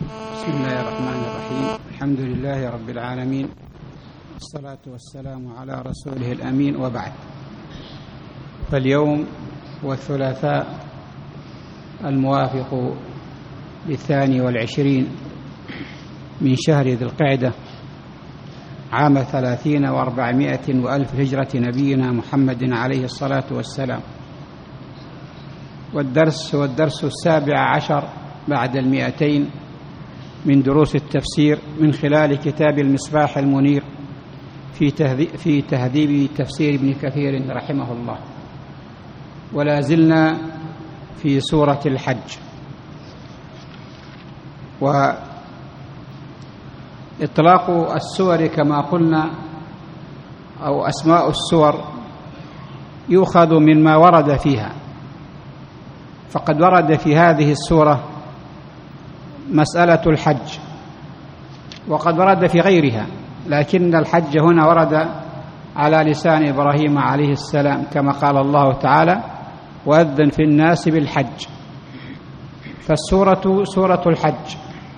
بسم الله الرحمن الرحيم. الحمد لله رب العالمين، والصلاة والسلام على رسوله الأمين، وبعد. فاليوم هو الثلاثاء الموافق ل22 من شهر ذي القعدة عام 30 و400 وألف هجرة نبينا محمد عليه الصلاة والسلام، والدرس هو الدرس 17 بعد 200 من دروس التفسير من خلال كتاب المصباح المنير في تهذيب تفسير ابن كثير رحمه الله. ولا زلنا في سورة الحج. وإطلاق السور كما قلنا أو أسماء السور يؤخذ مما ورد فيها، فقد ورد في هذه السورة مسألة الحج، وقد ورد في غيرها، لكن الحج هنا ورد على لسان إبراهيم عليه السلام كما قال الله تعالى: وأذن في الناس بالحج. فالسورة سورة الحج،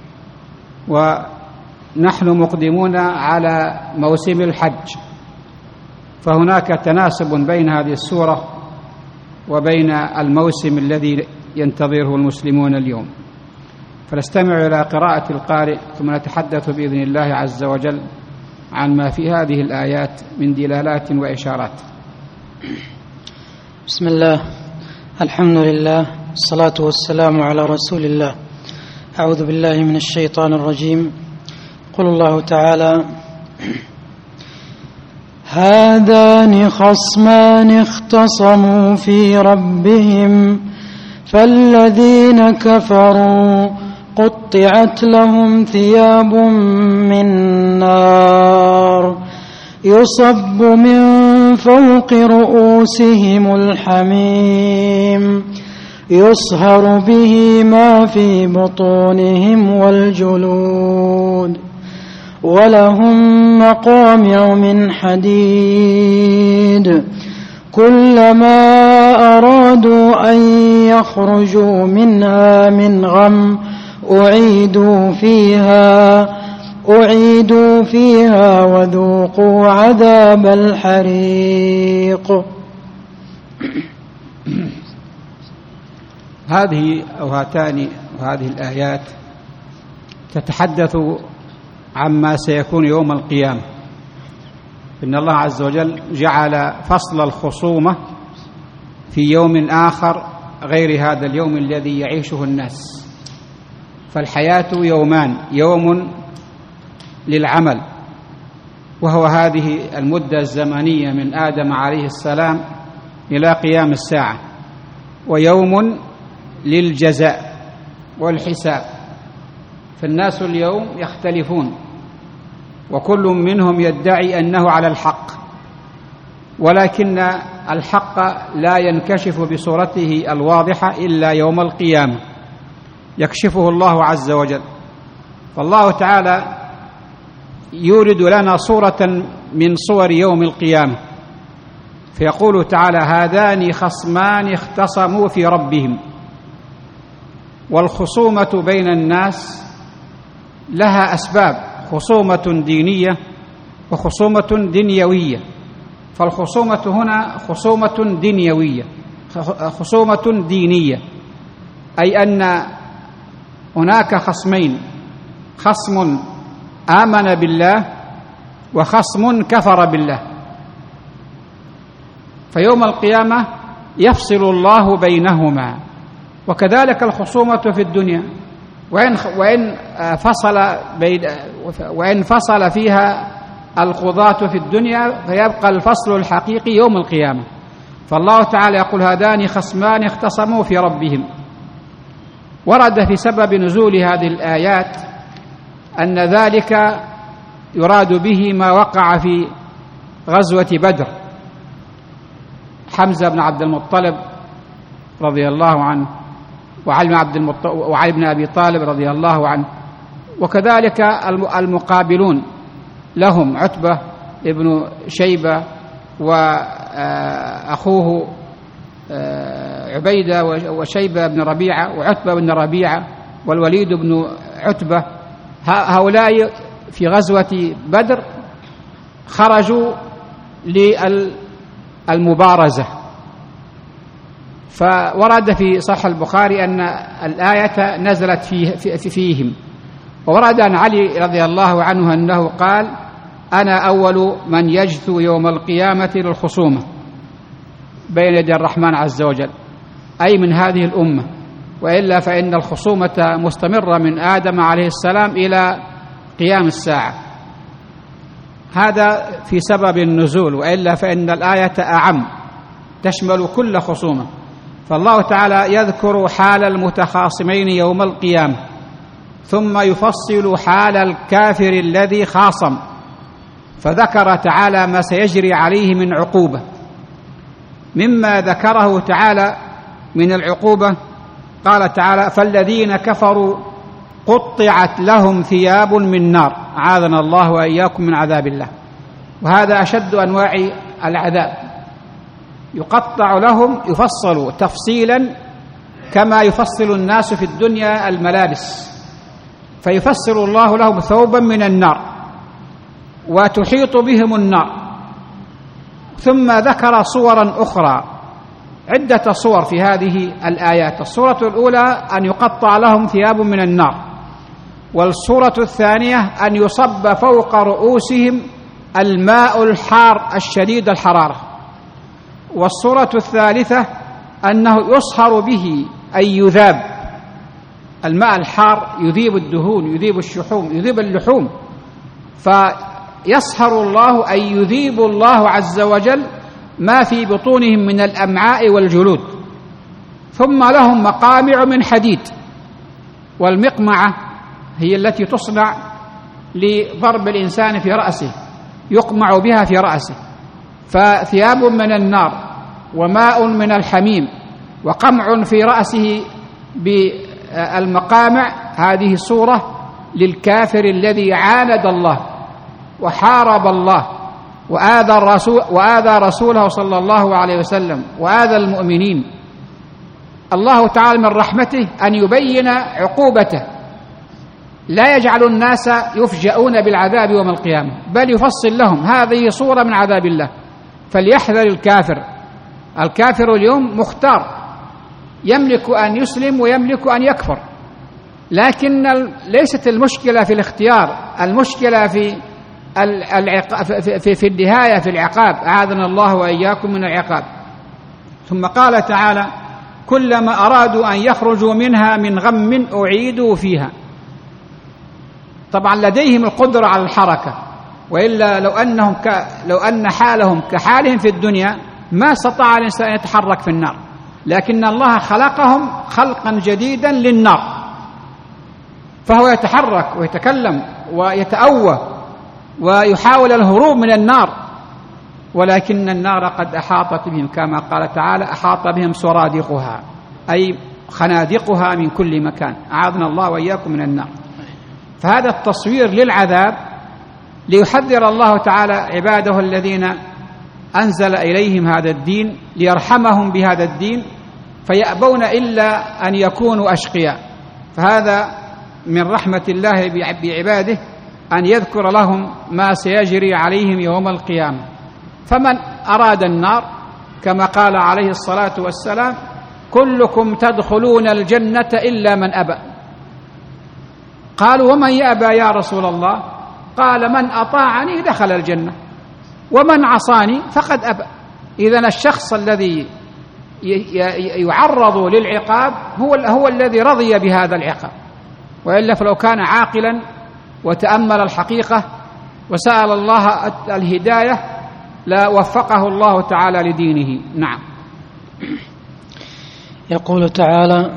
ونحن مقدمون على موسم الحج، فهناك تناسب بين هذه السورة وبين الموسم الذي ينتظره المسلمون اليوم. فنستمع إلى قراءة القارئ ثم نتحدث بإذن الله عز وجل عن ما في هذه الآيات من دلالات وإشارات. بسم الله، الحمد لله، الصلاة والسلام على رسول الله. أعوذ بالله من الشيطان الرجيم. قل الله تعالى: هذان خصمان اختصموا في ربهم فالذين كفروا قطعت لهم ثياب من نار يصب من فوق رؤوسهم الحميم يصهر به ما في بطونهم والجلود ولهم مقامع من حديد كلما أرادوا أن يخرجوا منها من غم أعيدوا فيها وذوقوا عذاب الحريق. هذه الآيات تتحدث عما سيكون يوم القيامة. إن الله عز وجل جعل فصل الخصومة في يوم آخر غير هذا اليوم الذي يعيشه الناس. فالحياة يومان: يوم للعمل وهو هذه المدة الزمنية من آدم عليه السلام إلى قيام الساعة، ويوم للجزاء والحساب. فالناس اليوم يختلفون، وكل منهم يدعي أنه على الحق، ولكن الحق لا ينكشف بصورته الواضحة إلا يوم القيامة يكشفه الله عز وجل. فالله تعالى يورد لنا صورة من صور يوم القيامة، فيقول تعالى: هذان خصمان اختصموا في ربهم. والخصومة بين الناس لها أسباب: خصومة دينية وخصومة دنيوية. فالخصومة هنا خصومة دينية، أي أن هناك خصمين: خصم آمن بالله وخصم كفر بالله. فيوم القيامة يفصل الله بينهما. وكذلك الخصومة في الدنيا، وإن فصل فيها القضاة في الدنيا فيبقى الفصل الحقيقي يوم القيامة. فالله تعالى يقول: هذان خصمان اختصموا في ربهم. ورد في سبب نزول هذه الآيات أن ذلك يراد به ما وقع في غزوة بدر. حمزة بن عبد المطلب رضي الله عنه وعلي بن أبي طالب رضي الله عنه، وكذلك المقابلون لهم عتبة ابن شيبة وأخوه عبيدة وشيبة بن ربيعة وعتبة بن ربيعة والوليد بن عتبة، هؤلاء في غزوة بدر خرجوا للمبارزة، فورد في صحيح البخاري أن الآية نزلت فيهم، وورد عن علي رضي الله عنه أنه قال: أنا أول من يجثو يوم القيامة للخصومة بين يدي الرحمن عز وجل، أي من هذه الأمة، وإلا فإن الخصومة مستمرة من آدم عليه السلام إلى قيام الساعة. هذا في سبب النزول، وإلا فإن الآية أعم تشمل كل خصومة. فالله تعالى يذكر حال المتخاصمين يوم القيامة، ثم يفصل حال الكافر الذي خاصم، فذكر تعالى ما سيجري عليه من عقوبة. مما ذكره تعالى من العقوبة قال تعالى: فالذين كفروا قطعت لهم ثياب من نار، أعاذنا الله وإياكم من عذاب الله. وهذا أشد أنواع العذاب، يقطع لهم، يفصل تفصيلا كما يفصل الناس في الدنيا الملابس، فيفصل الله لهم ثوبا من النار وتحيط بهم النار. ثم ذكر صورا أخرى، عدة صور في هذه الآيات. الصورة الأولى أن يقطع لهم ثياب من النار، والصورة الثانية أن يصب فوق رؤوسهم الماء الحار الشديد الحرارة، والصورة الثالثة أنه يصهر به أي يذاب. الماء الحار يذيب الدهون، يذيب الشحوم، يذيب اللحوم، فيصهر الله أي يذيب الله عز وجل ما في بطونهم من الأمعاء والجلود. ثم لهم مقامع من حديد، والمقمعة هي التي تصنع لضرب الإنسان في رأسه، يقمع بها في رأسه. فثياب من النار وماء من الحميم وقمع في رأسه بالمقامع، هذه صورة للكافر الذي عاند الله وحارب الله وآذى رسوله صلى الله عليه وسلم وآذى المؤمنين. الله تعالى من رحمته أن يبين عقوبته، لا يجعل الناس يفجؤون بالعذاب يوم القيامة، بل يفصل لهم هذه صورة من عذاب الله. فليحذر الكافر اليوم مختار، يملك أن يسلم ويملك أن يكفر، لكن ليست المشكلة في الاختيار، المشكلة في النهاية، في العقاب، أعاذنا الله وإياكم من العقاب. ثم قال تعالى: كلما أرادوا أن يخرجوا منها من غم أعيدوا فيها. طبعا لديهم القدرة على الحركة، وإلا لو أن حالهم كحالهم في الدنيا ما استطاع الإنسان يتحرك في النار، لكن الله خلقهم خلقا جديدا للنار، فهو يتحرك ويتكلم ويتأوه ويحاول الهروب من النار، ولكن النار قد أحاطت بهم، كما قال تعالى: أحاط بهم سرادقها، أي خنادقها من كل مكان، أعاذنا الله وإياكم من النار. فهذا التصوير للعذاب ليحذر الله تعالى عباده الذين أنزل إليهم هذا الدين، ليرحمهم بهذا الدين، فيأبون إلا أن يكونوا أشقياء. فهذا من رحمة الله بعباده أن يذكر لهم ما سيجري عليهم يوم القيامة. فمن أراد النار كما قال عليه الصلاة والسلام: كلكم تدخلون الجنة إلا من أبى. قالوا: ومن يأبى يا رسول الله؟ قال: من أطاعني دخل الجنة، ومن عصاني فقد أبى. إذن الشخص الذي يعرض للعقاب هو الذي رضي بهذا العقاب، وإلا فلو كان عاقلا وتأمل الحقيقة وسأل الله الهداية لوفقه الله تعالى لدينه. نعم. يقول تعالى: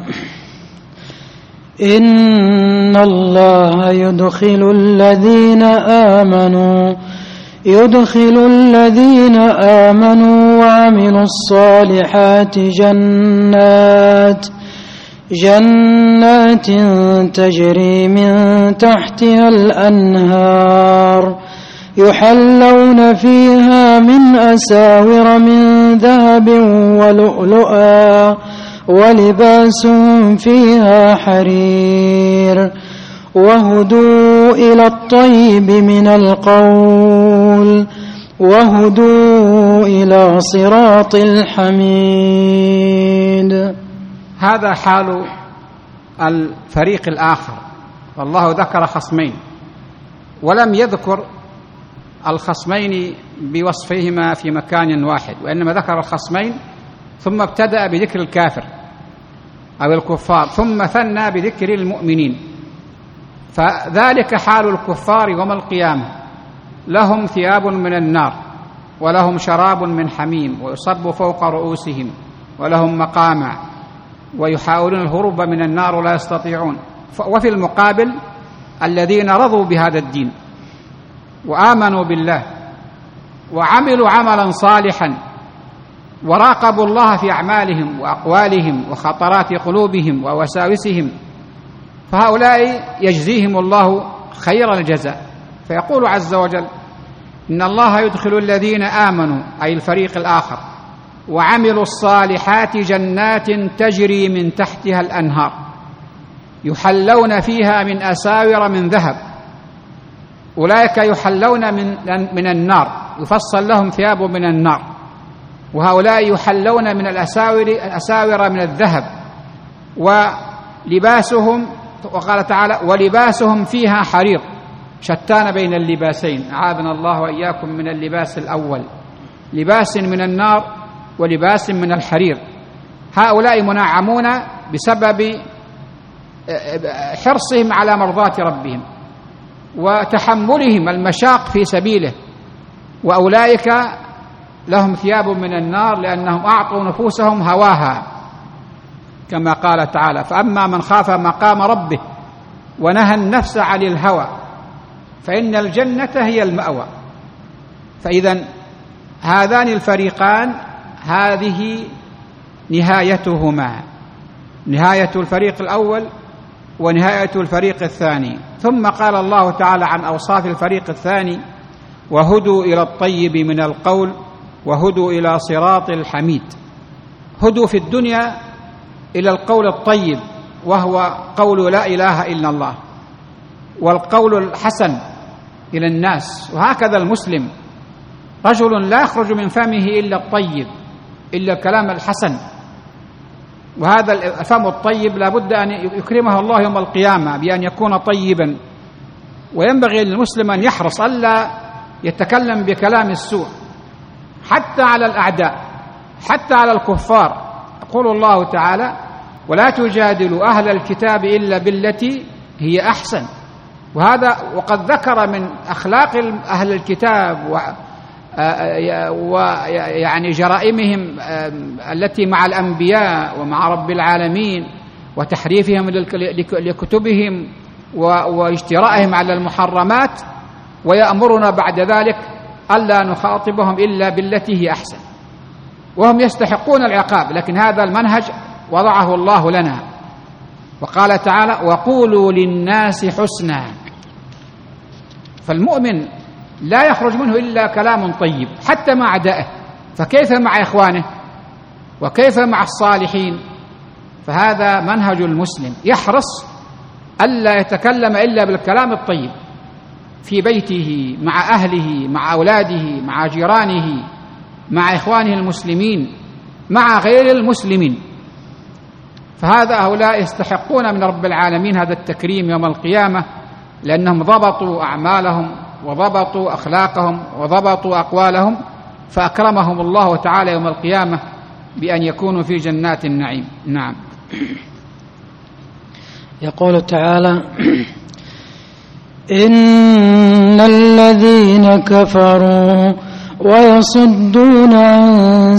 إن الله يدخل الذين آمنوا وعملوا الصالحات جنات تجري من تحتها الأنهار، يحلون فيها من أساور من ذهب ولؤلؤا ولباسهم فيها حرير، وهدوا إلى الطيب من القول وهدوا إلى صراط الحميد. هذا حال الفريق الآخر. والله ذكر خصمين ولم يذكر الخصمين بوصفهما في مكان واحد، وإنما ذكر الخصمين ثم ابتدأ بذكر الكافر أو الكفار ثم ثنى بذكر المؤمنين. فذلك حال الكفار يوم القيامة، لهم ثياب من النار ولهم شراب من حميم ويصب فوق رؤوسهم ولهم مقامع ويحاولون الهروب من النار ولا يستطيعون. وفي المقابل الذين رضوا بهذا الدين وآمنوا بالله وعملوا عملا صالحا وراقبوا الله في أعمالهم وأقوالهم وخطرات قلوبهم ووساوسهم، فهؤلاء يجزيهم الله خير الجزاء. فيقول عز وجل: إن الله يدخل الذين آمنوا، أي الفريق الآخر، وعملوا الصالحات جنات تجري من تحتها الأنهار يحلون فيها من أساور من ذهب. أولئك يحلون من النار، يفصل لهم ثياب من النار، وهؤلاء يحلون من الأساور من الذهب، ولباسهم، وقال تعالى: ولباسهم فيها حرير. شتان بين اللباسين، أعاذنا الله وإياكم من اللباس الأول، لباس من النار ولباس من الحرير. هؤلاء منعمون بسبب حرصهم على مرضاة ربهم وتحملهم المشاق في سبيله، وأولئك لهم ثياب من النار لأنهم أعطوا نفوسهم هواها، كما قال تعالى: فأما من خاف مقام ربه ونهى النفس عن الهوى فإن الجنة هي المأوى. فإذا هذان الفريقان هذه نهايتهما، نهاية الفريق الأول ونهاية الفريق الثاني. ثم قال الله تعالى عن أوصاف الفريق الثاني: وهدوا إلى الطيب من القول وهدوا إلى صراط الحميد. هدوا في الدنيا إلى القول الطيب، وهو قول لا إله إلا الله، والقول الحسن إلى الناس. وهكذا المسلم، رجل لا يخرج من فمه إلا الطيب، إلا الكلام الحسن، وهذا الفم الطيب لا بد أن يكرمه الله يوم القيامة بأن يكون طيبا. وينبغي للمسلم أن يحرص ألا يتكلم بكلام السوء حتى على الأعداء، حتى على الكفار. يقول الله تعالى: ولا تجادلوا أهل الكتاب إلا بالتي هي أحسن. وقد ذكر من أخلاق أهل الكتاب ويعني جرائمهم التي مع الأنبياء ومع رب العالمين وتحريفهم لكتبهم واجترائهم على المحرمات، ويأمرنا بعد ذلك ألا نخاطبهم إلا بالتي هي أحسن، وهم يستحقون العقاب، لكن هذا المنهج وضعه الله لنا. وقال تعالى: وقولوا للناس حسنا. فالمؤمن لا يخرج منه إلا كلام طيب حتى مع أعدائه، فكيف مع إخوانه وكيف مع الصالحين؟ فهذا منهج المسلم، يحرص ألا يتكلم إلا بالكلام الطيب في بيته، مع أهله، مع أولاده، مع جيرانه، مع إخوانه المسلمين، مع غير المسلمين. هؤلاء يستحقون من رب العالمين هذا التكريم يوم القيامة، لأنهم ضبطوا أعمالهم وضبطوا أخلاقهم وضبطوا أقوالهم، فأكرمهم الله تعالى يوم القيامة بأن يكونوا في جنات النعيم. نعم. يقول تعالى: إن الذين كفروا ويصدون عن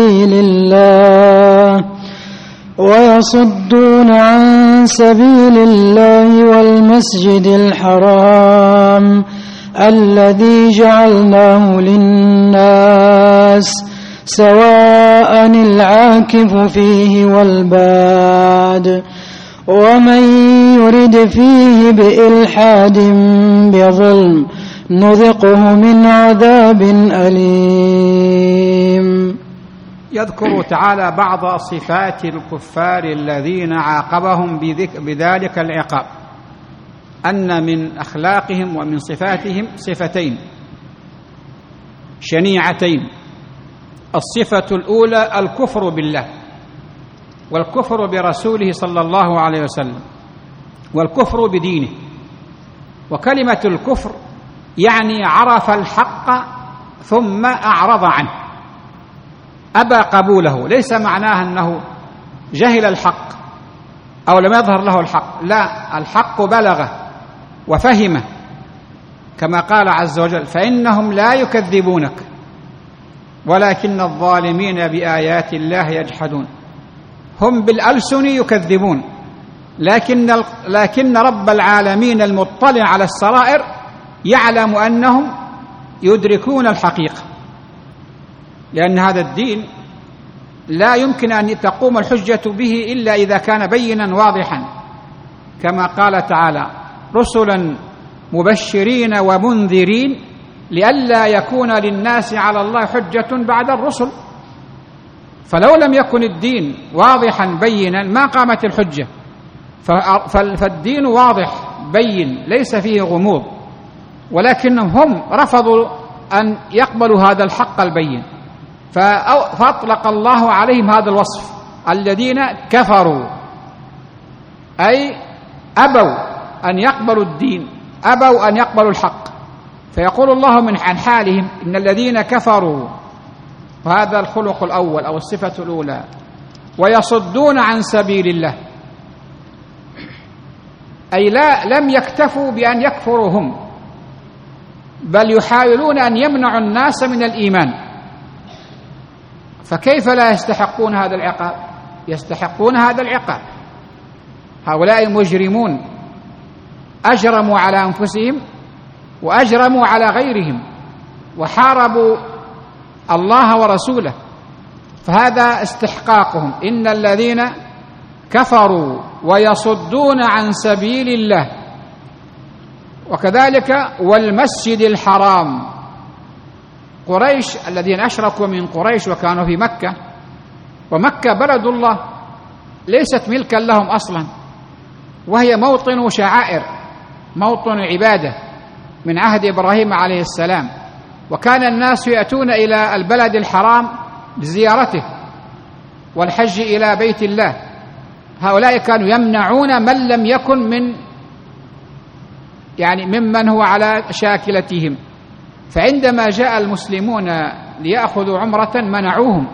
سبيل الله والمسجد الحرام الذي جعلناه للناس سواء العاكف فيه والباد ومن يرد فيه بإلحاد بظلم نذقه من عذاب أليم. يذكر تعالى بعض صفات الكفار الذين عاقبهم بذلك العقاب. أن من أخلاقهم ومن صفاتهم صفتين شنيعتين. الصفة الأولى الكفر بالله والكفر برسوله صلى الله عليه وسلم والكفر بدينه. وكلمة الكفر يعني عرف الحق ثم أعرض عنه، أبى قبوله. ليس معناه أنه جهل الحق أو لم يظهر له الحق، لا، الحق بلغه وفهمه، كما قال عز وجل: فإنهم لا يكذبونك ولكن الظالمين بآيات الله يجحدون. هم بالألسن يكذبون، لكن رب العالمين المطلع على السرائر يعلم أنهم يدركون الحقيقة، لأن هذا الدين لا يمكن أن تقوم الحجة به إلا إذا كان بينا واضحا، كما قال تعالى: رسلا مبشرين ومنذرين لئلا يكون للناس على الله حجة بعد الرسل. فلو لم يكن الدين واضحا بينا ما قامت الحجة، فالدين واضح بين ليس فيه غموض، ولكنهم هم رفضوا أن يقبلوا هذا الحق البين، فأطلق الله عليهم هذا الوصف: الذين كفروا، أي أبوا أن يقبلوا الدين، أبوا أن يقبلوا الحق. فيقول الله عن حالهم: إن الذين كفروا، وهذا الخلق الأول أو الصفة الأولى، ويصدون عن سبيل الله، أي لم يكتفوا بأن يكفروا هم، بل يحاولون أن يمنعوا الناس من الإيمان. فكيف لا يستحقون هذا العقاب؟ يستحقون هذا العقاب. هؤلاء مجرمون، أجرموا على أنفسهم وأجرموا على غيرهم وحاربوا الله ورسوله، فهذا استحقاقهم. إن الذين كفروا ويصدون عن سبيل الله. وكذلك والمسجد الحرام، قريش الذين أشركوا من قريش وكانوا في مكة، ومكة بلد الله ليست ملكا لهم أصلا، وهي موطن شعائر، موطن عبادة من عهد إبراهيم عليه السلام، وكان الناس يأتون إلى البلد الحرام لزيارته والحج إلى بيت الله. هؤلاء كانوا يمنعون من لم يكن ممن هو على شاكلتهم. فعندما جاء المسلمون ليأخذوا عمرة منعوهم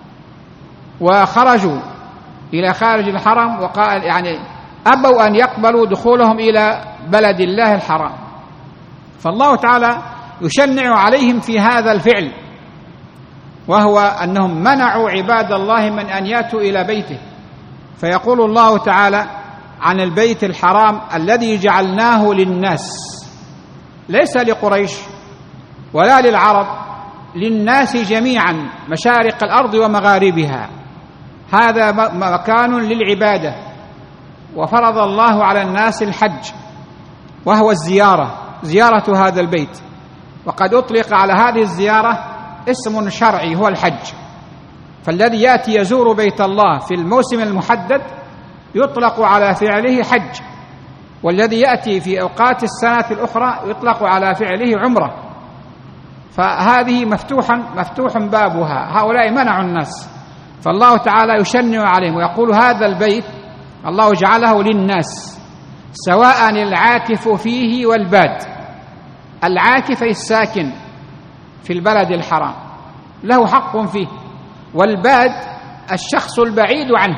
وخرجوا إلى خارج الحرم، وقال أبوا أن يقبلوا دخولهم إلى بلد الله الحرام. فالله تعالى يشنع عليهم في هذا الفعل، وهو أنهم منعوا عباد الله من أن يأتوا إلى بيته. فيقول الله تعالى عن البيت الحرام: الذي جعلناه للناس، ليس لقريش ولا للعرب، للناس جميعا، مشارق الأرض ومغاربها. هذا مكان للعبادة، وفرض الله على الناس الحج، وهو زيارة هذا البيت. وقد أطلق على هذه الزيارة اسم شرعي هو الحج. فالذي يأتي يزور بيت الله في الموسم المحدد يطلق على فعله حج، والذي يأتي في أوقات السنة الأخرى يطلق على فعله عمرة. فهذه مفتوح بابها. هؤلاء منعوا الناس، فالله تعالى يشنع عليهم ويقول: هذا البيت الله جعله للناس سواء العاكف فيه والباد. العاكف الساكن في البلد الحرام له حق فيه، والباد الشخص البعيد عنه،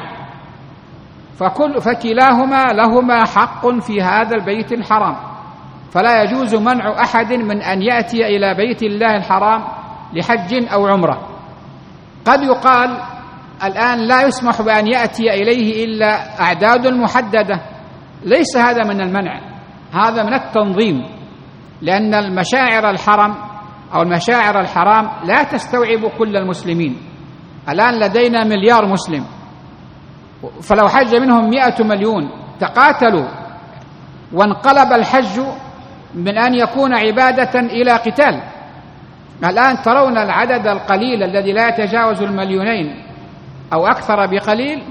فكلاهما لهما حق في هذا البيت الحرام. فلا يجوز منع أحد من أن يأتي إلى بيت الله الحرام لحج أو عمرة. قد يقال الآن لا يسمح بأن يأتي إليه إلا أعداد محددة. ليس هذا من المنع، هذا من التنظيم، لأن المشاعر الحرام لا تستوعب كل المسلمين. الآن لدينا 1,000,000,000 مسلم، فلو حج منهم 100 مليون تقاتلوا، وانقلب الحج من أن يكون عبادة إلى قتال. الآن ترون العدد القليل الذي لا يتجاوز 2,000,000 أو أكثر بقليل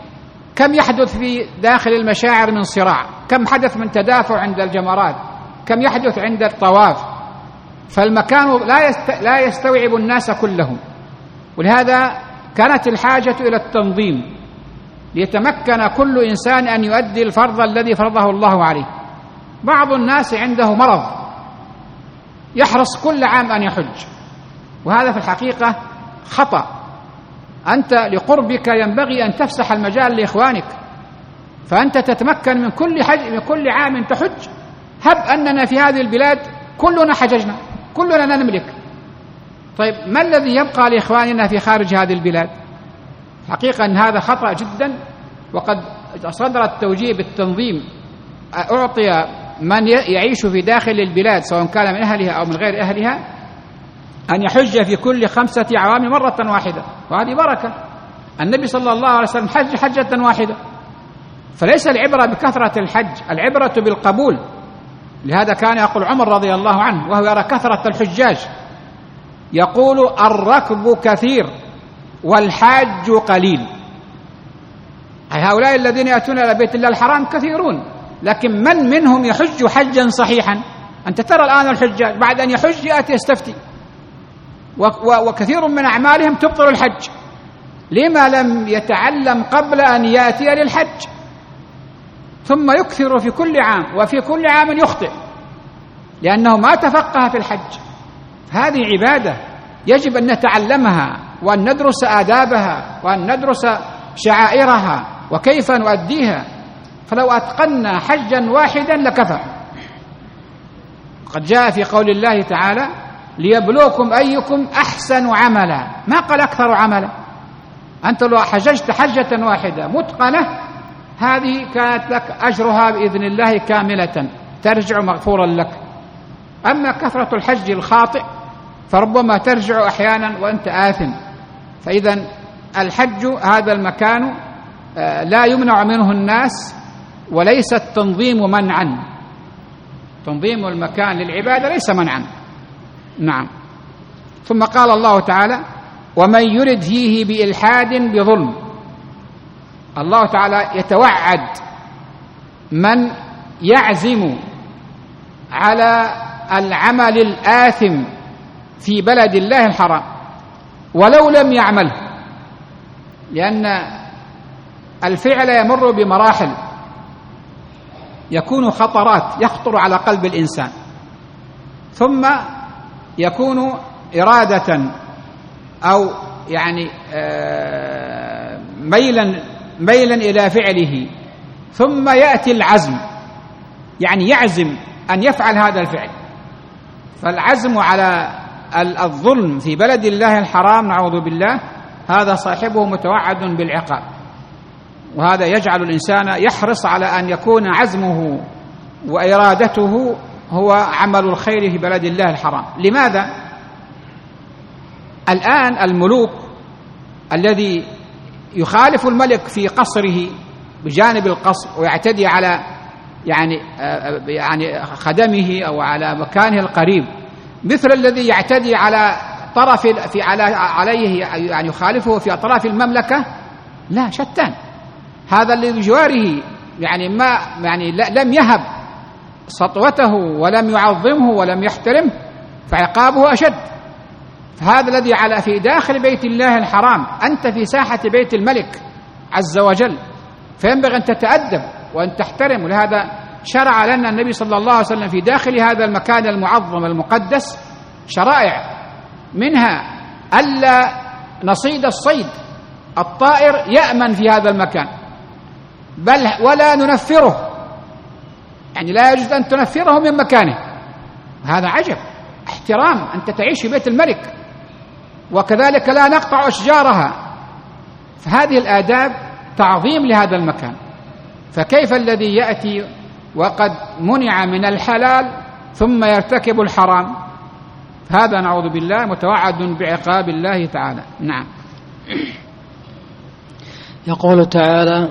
كم يحدث في داخل المشاعر من صراع، كم حدث من تدافع عند الجمرات، كم يحدث عند الطواف. فالمكان لا يستوعب الناس كلهم، ولهذا كانت الحاجة إلى التنظيم ليتمكن كل إنسان أن يؤدي الفرض الذي فرضه الله عليه. بعض الناس عنده مرض يحرص كل عام أن يحج، وهذا في الحقيقة خطأ. أنت لقربك ينبغي أن تفسح المجال لإخوانك، فأنت تتمكن من كل عام تحج. هب أننا في هذه البلاد كلنا حججنا، كلنا نملك، طيب ما الذي يبقى لإخواننا في خارج هذه البلاد؟ حقيقة أن هذا خطأ جدا، وقد صدر التوجيه بالتنظيم. أعطي من يعيش في داخل البلاد سواء كان من أهلها أو من غير أهلها أن يحج في كل 5 أعوام مرة واحدة، وهذه بركة. النبي صلى الله عليه وسلم حج حجة واحدة. فليس العبرة بكثرة الحج، العبرة بالقبول. لهذا كان يقول عمر رضي الله عنه وهو يرى كثرة الحجاج، يقول الركب كثير والحاج قليل. أي هؤلاء الذين يأتون إلى بيت الله الحرام كثيرون، لكن من منهم يحج حجا صحيحا؟ أنت ترى الآن الحجاج بعد أن يحج يأتي يستفتي، وكثير من أعمالهم تبطل الحج. لما لم يتعلم قبل أن يأتي للحج؟ ثم يكثر في كل عام، وفي كل عام يخطئ لأنه ما تفقه في الحج. هذه عبادة يجب أن نتعلمها، وأن ندرس آدابها، وأن ندرس شعائرها وكيف نؤديها. فلو أتقنا حجا واحدا لكفى. قد جاء في قول الله تعالى ليبلوكم أيكم أحسن عملا، ما قال أكثر عملا. أنت لو حججت حجة واحدة متقنة هذه كانت لك أجرها بإذن الله كاملة، ترجع مغفورا لك. أما كثرة الحج الخاطئ فربما ترجع أحيانا وأنت آثم. فإذا الحج هذا المكان لا يمنع منه الناس، وليس التنظيم منعا. تنظيم المكان للعبادة ليس منعا. نعم. ثم قال الله تعالى ومن يرد فيه بإلحاد بظلم. الله تعالى يتوعد من يعزم على العمل الآثم في بلد الله الحرام ولو لم يعمله، لأن الفعل يمر بمراحل، يكون خطرات يخطر على قلب الإنسان، ثم يكون إرادة أو يعني ميلا إلى فعله، ثم يأتي العزم، يعني يعزم أن يفعل هذا الفعل. فالعزم على الظلم في بلد الله الحرام نعوذ بالله هذا صاحبه متوعد بالعقاب، وهذا يجعل الإنسان يحرص على أن يكون عزمه وإرادته هو عمل الخير في بلد الله الحرام. لماذا؟ الآن الملوك الذي يخالف الملك في قصره بجانب القصر ويعتدي على يعني خدمه أو على مكانه القريب، مثل الذي يعتدي على طرف عليه يعني يخالفه في أطراف المملكة، لا شتان. هذا الذي بجواره يعني لم يهب سطوته ولم يعظمه ولم يحترمه فعقابه أشد. فهذا الذي في داخل بيت الله الحرام، أنت في ساحة بيت الملك عز وجل، فينبغي أن تتأدب وأن تحترم. ولهذا شرع لنا النبي صلى الله عليه وسلم في داخل هذا المكان المعظم المقدس شرائع، منها ألا نصيد الصيد، الطائر يأمن في هذا المكان، بل ولا ننفره، يعني لا يجوز أن تنفره من مكانه. هذا عجب، احترام، أنت تعيش في بيت الملك. وكذلك لا نقطع أشجارها. فهذه الآداب تعظيم لهذا المكان. فكيف الذي يأتي وقد منع من الحلال ثم يرتكب الحرام؟ هذا نعوذ بالله متوعد بعقاب الله تعالى. نعم. يقول تعالى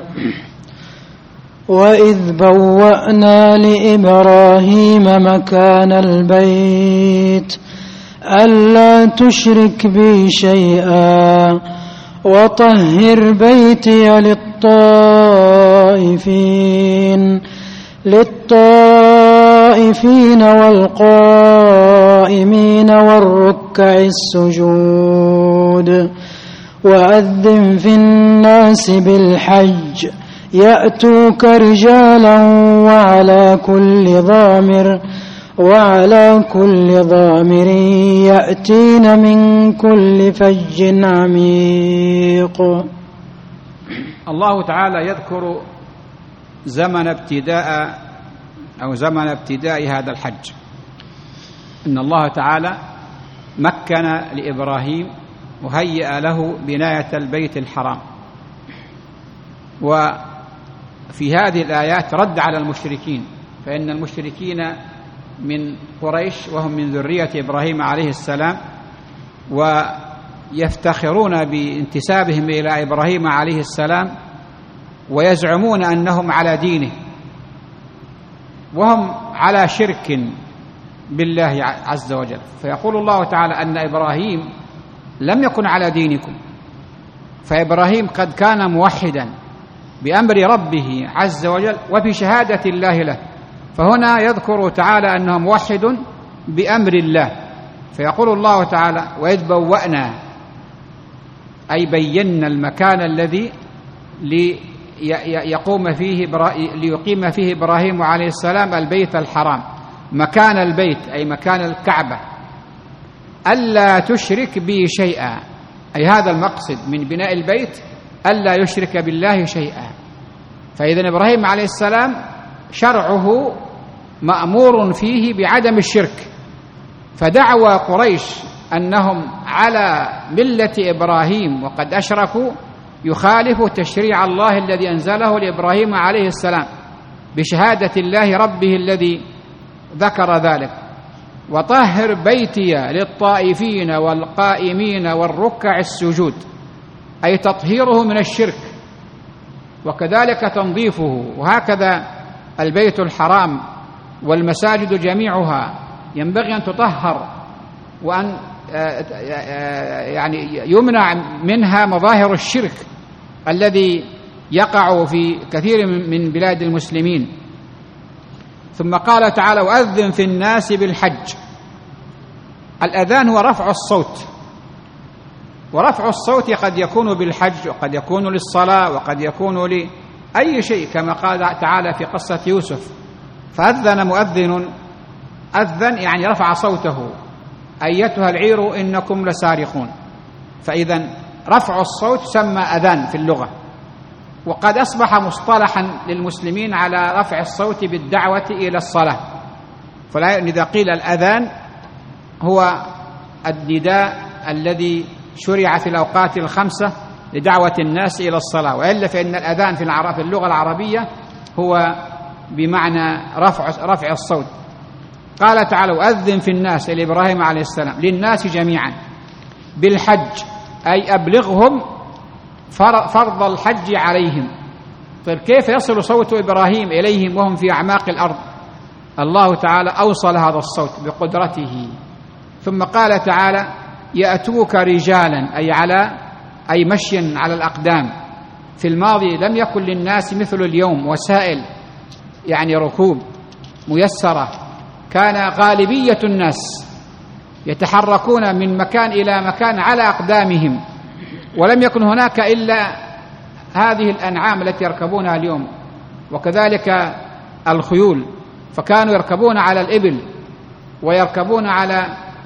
وإذ بوأنا لإبراهيم مكان البيت ألا تشرك بي شيئا وطهر بيتي للطائفين للطائفين والقائمين والركع السجود وأذن في الناس بالحج يأتوك رجالا وعلى كل ضامر يأتين من كل فج عميق. الله تعالى يذكر زمن ابتداء هذا الحج، إن الله تعالى مكن لإبراهيم وهيأ له بناية البيت الحرام. وفي هذه الآيات رد على المشركين، فإن المشركين من قريش وهم من ذرية إبراهيم عليه السلام، ويفتخرون بانتسابهم إلى إبراهيم عليه السلام، ويزعمون أنهم على دينه وهم على شرك بالله عز وجل. فيقول الله تعالى أن إبراهيم لم يكن على دينكم، فإبراهيم قد كان موحدا بأمر ربه عز وجل وبشهادة الله له، فهنا يذكر تعالى أنه موحد بأمر الله. فيقول الله تعالى وإذ بوأنا، أي بينا المكان الذي ليقيم فيه إبراهيم عليه السلام البيت الحرام، مكان البيت أي مكان الكعبة، ألا تشرك بي شيئا، أي هذا المقصد من بناء البيت ألا يشرك بالله شيئا. فإذا إبراهيم عليه السلام شرعه مأمور فيه بعدم الشرك، فدعوى قريش أنهم على ملة إبراهيم وقد أشركوا يخالف تشريع الله الذي أنزله لإبراهيم عليه السلام بشهادة الله ربه الذي ذكر ذلك. وطهر بيتي للطائفين والقائمين والركع السجود، أي تطهيره من الشرك وكذلك تنظيفه. وهكذا البيت الحرام والمساجد جميعها ينبغي أن تطهر، وأن يعني يمنع منها مظاهر الشرك الذي يقع في كثير من بلاد المسلمين. ثم قال تعالى وأذن في الناس بالحج. الأذان هو رفع الصوت، ورفع الصوت قد يكون بالحج وقد يكون للصلاة وقد يكون لأي شيء، كما قال تعالى في قصة يوسف فأذن مؤذن، أذن يعني رفع صوته أيتها العير إنكم لسارقون. فإذا رفع الصوت سمى أذان في اللغة، وقد أصبح مصطلحا للمسلمين على رفع الصوت بالدعوة إلى الصلاة. فإذا قيل الأذان هو النداء الذي شرع في الأوقات الخمسة لدعوة الناس إلى الصلاة، وإلا فإن الأذان في اللغة العربية هو بمعنى رفع الصوت. قال تعالى وأذن في الناس لإبراهيم عليه السلام للناس جميعا بالحج، أي أبلغهم فرض الحج عليهم. طيب كيف يصل صوت إبراهيم إليهم وهم في أعماق الأرض؟ الله تعالى أوصل هذا الصوت بقدرته. ثم قال تعالى يأتوك رجالا، أي مشيا على الأقدام. في الماضي لم يكن للناس مثل اليوم وسائل يعني ركوب ميسرة، كان غالبية الناس يتحركون من مكان إلى مكان على أقدامهم، ولم يكن هناك إلا هذه الأنعام التي يركبونها اليوم، وكذلك الخيول، فكانوا يركبون على الإبل ويركبون على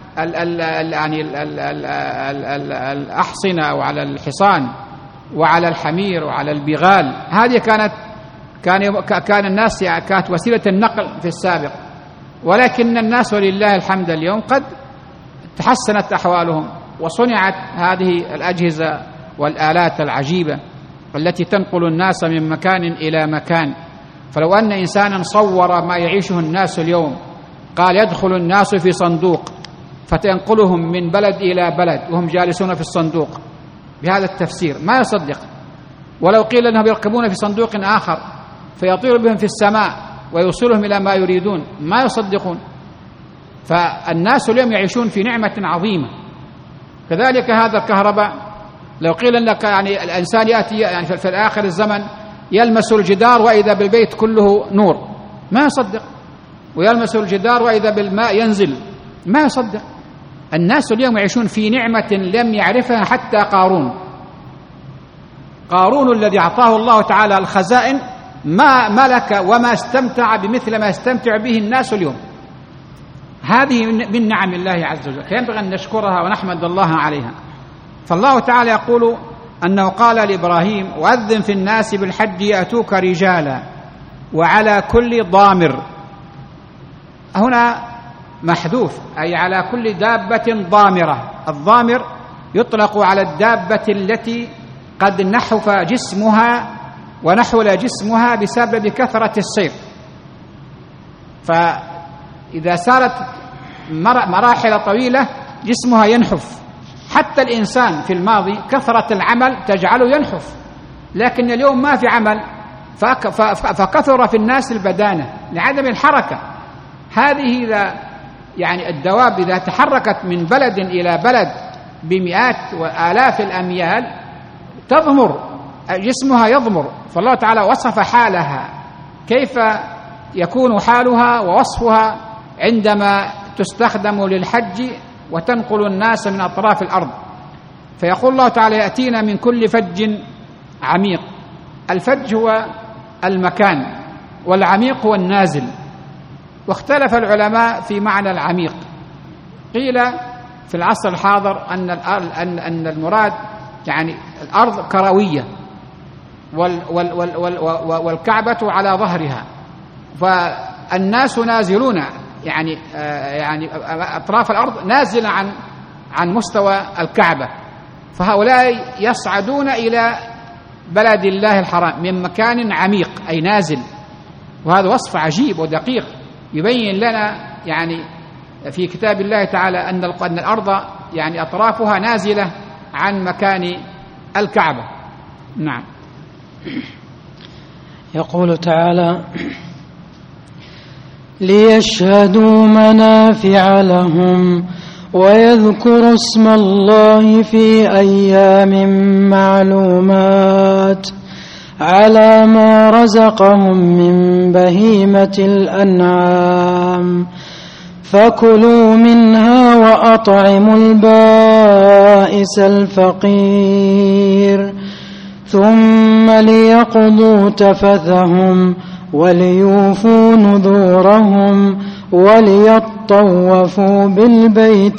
الأحصنة وعلى الحصان وعلى الحمير وعلى البغال. هذه كان الناس كانت وسيلة النقل في السابق، ولكن الناس ولله الحمد اليوم قد تحسنت أحوالهم وصنعت هذه الأجهزة والآلات العجيبة التي تنقل الناس من مكان إلى مكان. فلو أن إنسانا صور ما يعيشه الناس اليوم، قال يدخل الناس في صندوق فتنقلهم من بلد إلى بلد وهم جالسون في الصندوق، بهذا التفسير ما يصدق. ولو قيل أنهم يركبون في صندوق آخر فيطير بهم في السماء ويوصلهم إلى ما يريدون، ما يصدقون. فالناس اليوم يعيشون في نعمة عظيمة. كذلك هذا الكهرباء، لو قيل لك يعني الإنسان يأتي يعني في آخر الزمن يلمس الجدار وإذا بالبيت كله نور، ما يصدق. ويلمس الجدار وإذا بالماء ينزل، ما يصدق. الناس اليوم يعيشون في نعمة لم يعرفها حتى قارون الذي أعطاه الله تعالى الخزائن ما ملك وما استمتع بمثل ما يستمتع به الناس اليوم. هذه من نعم الله عز وجل، ينبغي أن نشكرها ونحمد الله عليها. فالله تعالى يقول أنه قال لإبراهيم: وأذن في الناس بالحج يأتوك رجالا وعلى كل ضامر. هنا محذوف، أي على كل دابة ضامرة. الضامر يطلق على الدابة التي قد نحف جسمها ونحول جسمها بسبب كثرة السير، فإذا سارت مراحل طويلة جسمها ينحف. حتى الإنسان في الماضي كثرة العمل تجعله ينحف، لكن اليوم ما في عمل فكثر في الناس البدانة لعدم الحركة. هذه إذا يعني الدواب إذا تحركت من بلد إلى بلد بمئات وآلاف الأميال تضمر، جسمها يضمر. فالله تعالى وصف حالها، كيف يكون حالها ووصفها عندما تستخدم للحج وتنقل الناس من أطراف الأرض. فيقول الله تعالى: يأتينا من كل فج عميق. الفج هو المكان، والعميق هو النازل. واختلف العلماء في معنى العميق. قيل في العصر الحاضر أن المراد يعني الأرض كروية والكعبة على ظهرها، فالناس نازلون يعني أطراف الأرض نازلة عن مستوى الكعبة، فهؤلاء يصعدون إلى بلد الله الحرام من مكان عميق أي نازل. وهذا وصف عجيب ودقيق يبين لنا يعني في كتاب الله تعالى أن الأرض يعني أطرافها نازلة عن مكان الكعبة. نعم. يقول تعالى: ليشهدوا منافع لهم ويذكروا اسم الله في أيام معلومات على ما رزقهم من بهيمة الأنعام فكلوا منها وأطعموا البائس الفقير ثم ليقضوا تفثهم وليوفوا نذورهم وليطوفوا بالبيت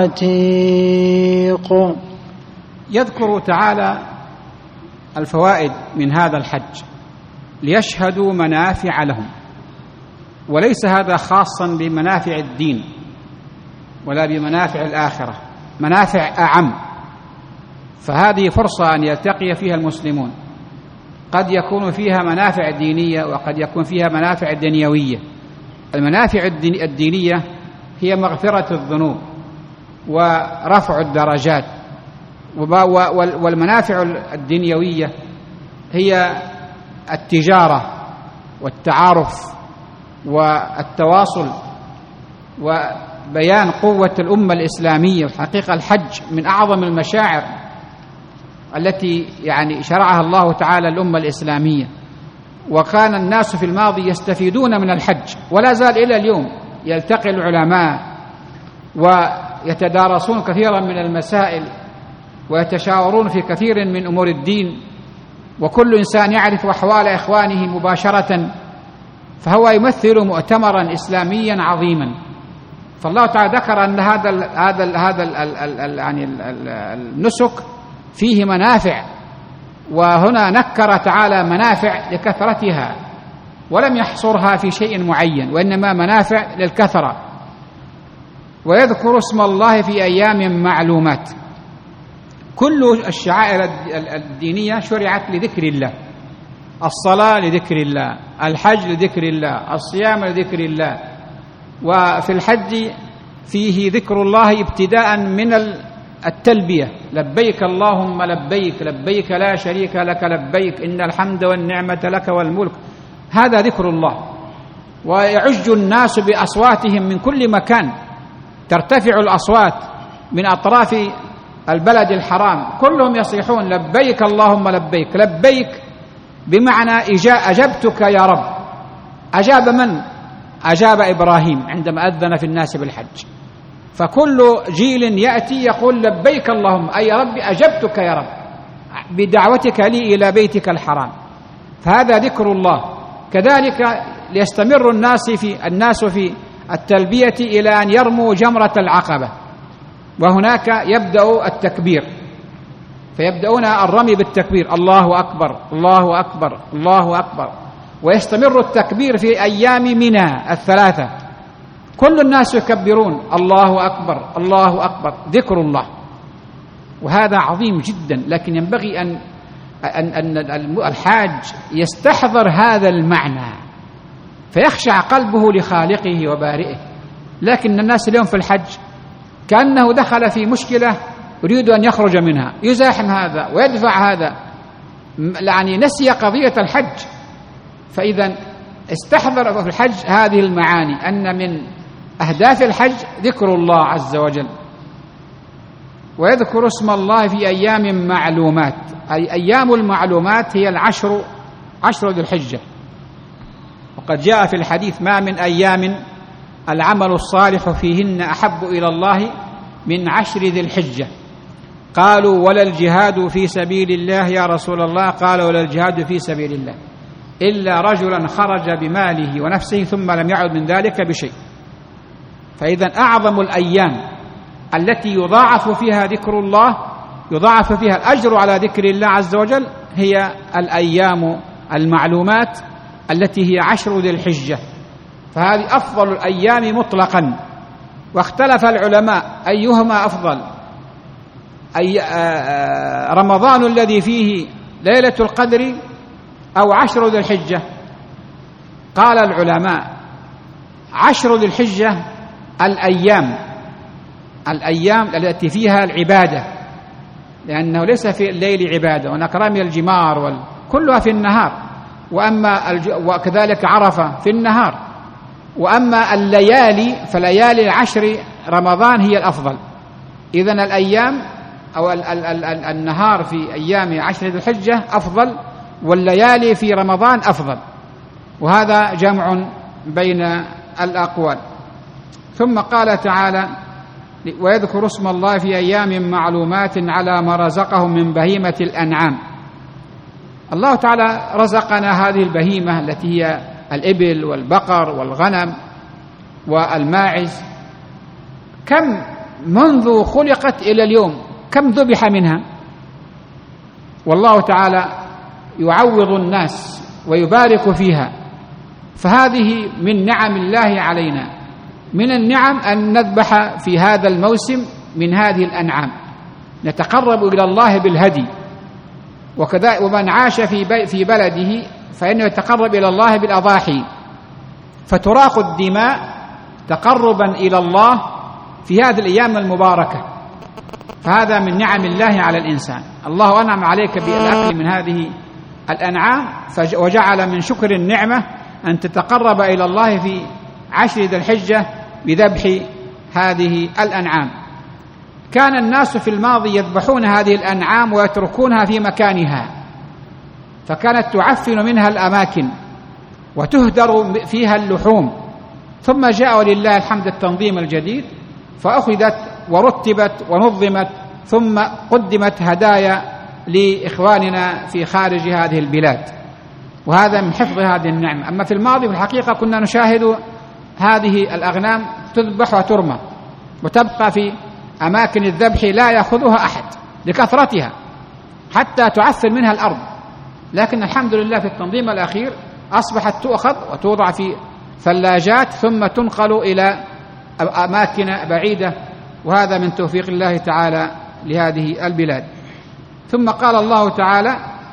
العتيق. يذكر تعالى الفوائد من هذا الحج ليشهدوا منافع لهم، وليس هذا خاصا بمنافع الدين ولا بمنافع الآخرة، منافع أعم. فهذه فرصة أن يلتقي فيها المسلمون، قد يكون فيها منافع دينية وقد يكون فيها منافع دنيوية. المنافع الدينية هي مغفرة الذنوب ورفع الدرجات، والمنافع الدنيوية هي التجارة والتعارف والتواصل وبيان قوة الأمة الإسلامية. الحقيقة الحج من أعظم المشاعر التي يعني شرعها الله تعالى الأمة الإسلامية، وكان الناس في الماضي يستفيدون من الحج ولا زال إلى اليوم. يلتقي العلماء ويتدارسون كثيرا من المسائل ويتشاورون في كثير من أمور الدين، وكل إنسان يعرف أحوال إخوانه مباشرة، فهو يمثل مؤتمرا إسلاميا عظيما. فالله تعالى ذكر أن هذا النسك فيه منافع، وهنا نكر تعالى منافع لكثرتها ولم يحصرها في شيء معين، وإنما منافع للكثرة. ويذكر اسم الله في أيام معلومات. كل الشعائر الدينية شرعت لذكر الله، الصلاة لذكر الله، الحج لذكر الله، الصيام لذكر الله. وفي الحج فيه ذكر الله ابتداء من التلبية: لبيك اللهم لبيك، لبيك لا شريك لك لبيك، إن الحمد والنعمة لك والملك. هذا ذكر الله. ويعج الناس بأصواتهم من كل مكان، ترتفع الأصوات من أطراف البلد الحرام، كلهم يصيحون: لبيك اللهم لبيك. لبيك بمعنى أجبتك يا رب. أجاب من؟ أجاب إبراهيم عندما أذن في الناس بالحج. فكل جيل يأتي يقول لبيك اللهم، أي رب أجبتك يا رب بدعوتك لي إلى بيتك الحرام. فهذا ذكر الله. كذلك ليستمر الناس في التلبية إلى أن يرموا جمرة العقبة، وهناك يبدأ التكبير، فيبدأون الرمي بالتكبير، الله أكبر الله أكبر الله أكبر، ويستمر التكبير في أيام منى الثلاثة، كل الناس يكبرون الله أكبر الله أكبر، ذكر الله. وهذا عظيم جدا، لكن ينبغي أن الحاج يستحضر هذا المعنى فيخشع قلبه لخالقه وبارئه. لكن الناس اليوم في الحج كأنه دخل في مشكلة يريد أن يخرج منها، يزاحم هذا ويدفع هذا، يعني نسي قضية الحج. فإذا استحضر في الحج هذه المعاني، أن من أهداف الحج ذكر الله عز وجل، ويذكر اسم الله في أيام معلومات، أي أيام المعلومات هي عشر ذي الحجة. وقد جاء في الحديث ما من أيام العمل الصالح فيهن أحب إلى الله من 10 ذي الحجة. قالوا ولا الجهاد في سبيل الله يا رسول الله؟ قال ولا الجهاد في سبيل الله إلا رجلا خرج بماله ونفسه ثم لم يعد من ذلك بشيء. فإذا أعظم الأيام التي يضاعف فيها ذكر الله، يضاعف فيها الأجر على ذكر الله عز وجل، هي الأيام المعلومات التي هي 10 ذي الحجة. فهذه أفضل الأيام مطلقا. واختلف العلماء أيهما أفضل، رمضان الذي فيه ليلة القدر أو 10 ذي الحجة؟ قال العلماء 10 ذي الحجة الأيام التي فيها العبادة، لأنه ليس في الليل عبادة، هناك رمي الجمار كلها في النهار، وكذلك عرفة في النهار. وأما الليالي فليالي 10 رمضان هي الأفضل. إذن الأيام أو النهار في أيام 10 ذي الحجة أفضل، والليالي في رمضان أفضل. وهذا جمع بين الأقوال. ثم قال تعالى ويذكر اسم الله في أيام معلومات على ما رزقهم من بهيمة الأنعام. الله تعالى رزقنا هذه البهيمة التي هي الإبل والبقر والغنم والماعز. كم منذ خلقت إلى اليوم كم ذبح منها؟ والله تعالى يعوض الناس ويبارك فيها. فهذه من نعم الله علينا. من النعم أن نذبح في هذا الموسم من هذه الأنعام، نتقرب إلى الله بالهدي. وكذا ومن عاش في بلده فإنه يتقرب إلى الله بالأضاحي، فتراق الدماء تقربا إلى الله في هذه الأيام المباركة. فهذا من نعم الله على الإنسان. الله أنعم عليك بالأكل من هذه الأنعام، وجعل من شكر النعمة أن تتقرب إلى الله في 10 ذي الحجة بذبح هذه الأنعام. كان الناس في الماضي يذبحون هذه الأنعام ويتركونها في مكانها، فكانت تعفن منها الأماكن وتهدر فيها اللحوم. ثم جاء ولله الحمد التنظيم الجديد، فأخذت ورتبت ونظمت، ثم قدمت هدايا لإخواننا في خارج هذه البلاد، وهذا من حفظ هذه النعمة. أما في الماضي في الحقيقة كنا نشاهد هذه الأغنام تذبح وترمى وتبقى في أماكن الذبح لا يأخذها أحد لكثرتها حتى تعفن منها الأرض. لكن الحمد لله في التنظيم الأخير أصبحت تؤخذ وتوضع في ثلاجات ثم تنقل إلى أماكن بعيدة، وهذا من توفيق الله تعالى لهذه البلاد. ثم قال الله تعالى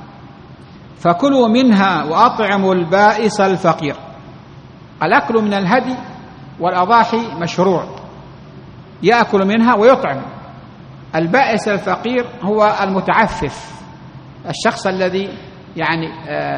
فكلوا منها وأطعموا البائس الفقير. الأكل من الهدي والأضاحي مشروع، يأكل منها ويطعم. البائس الفقير هو المتعفف، الشخص الذي يعني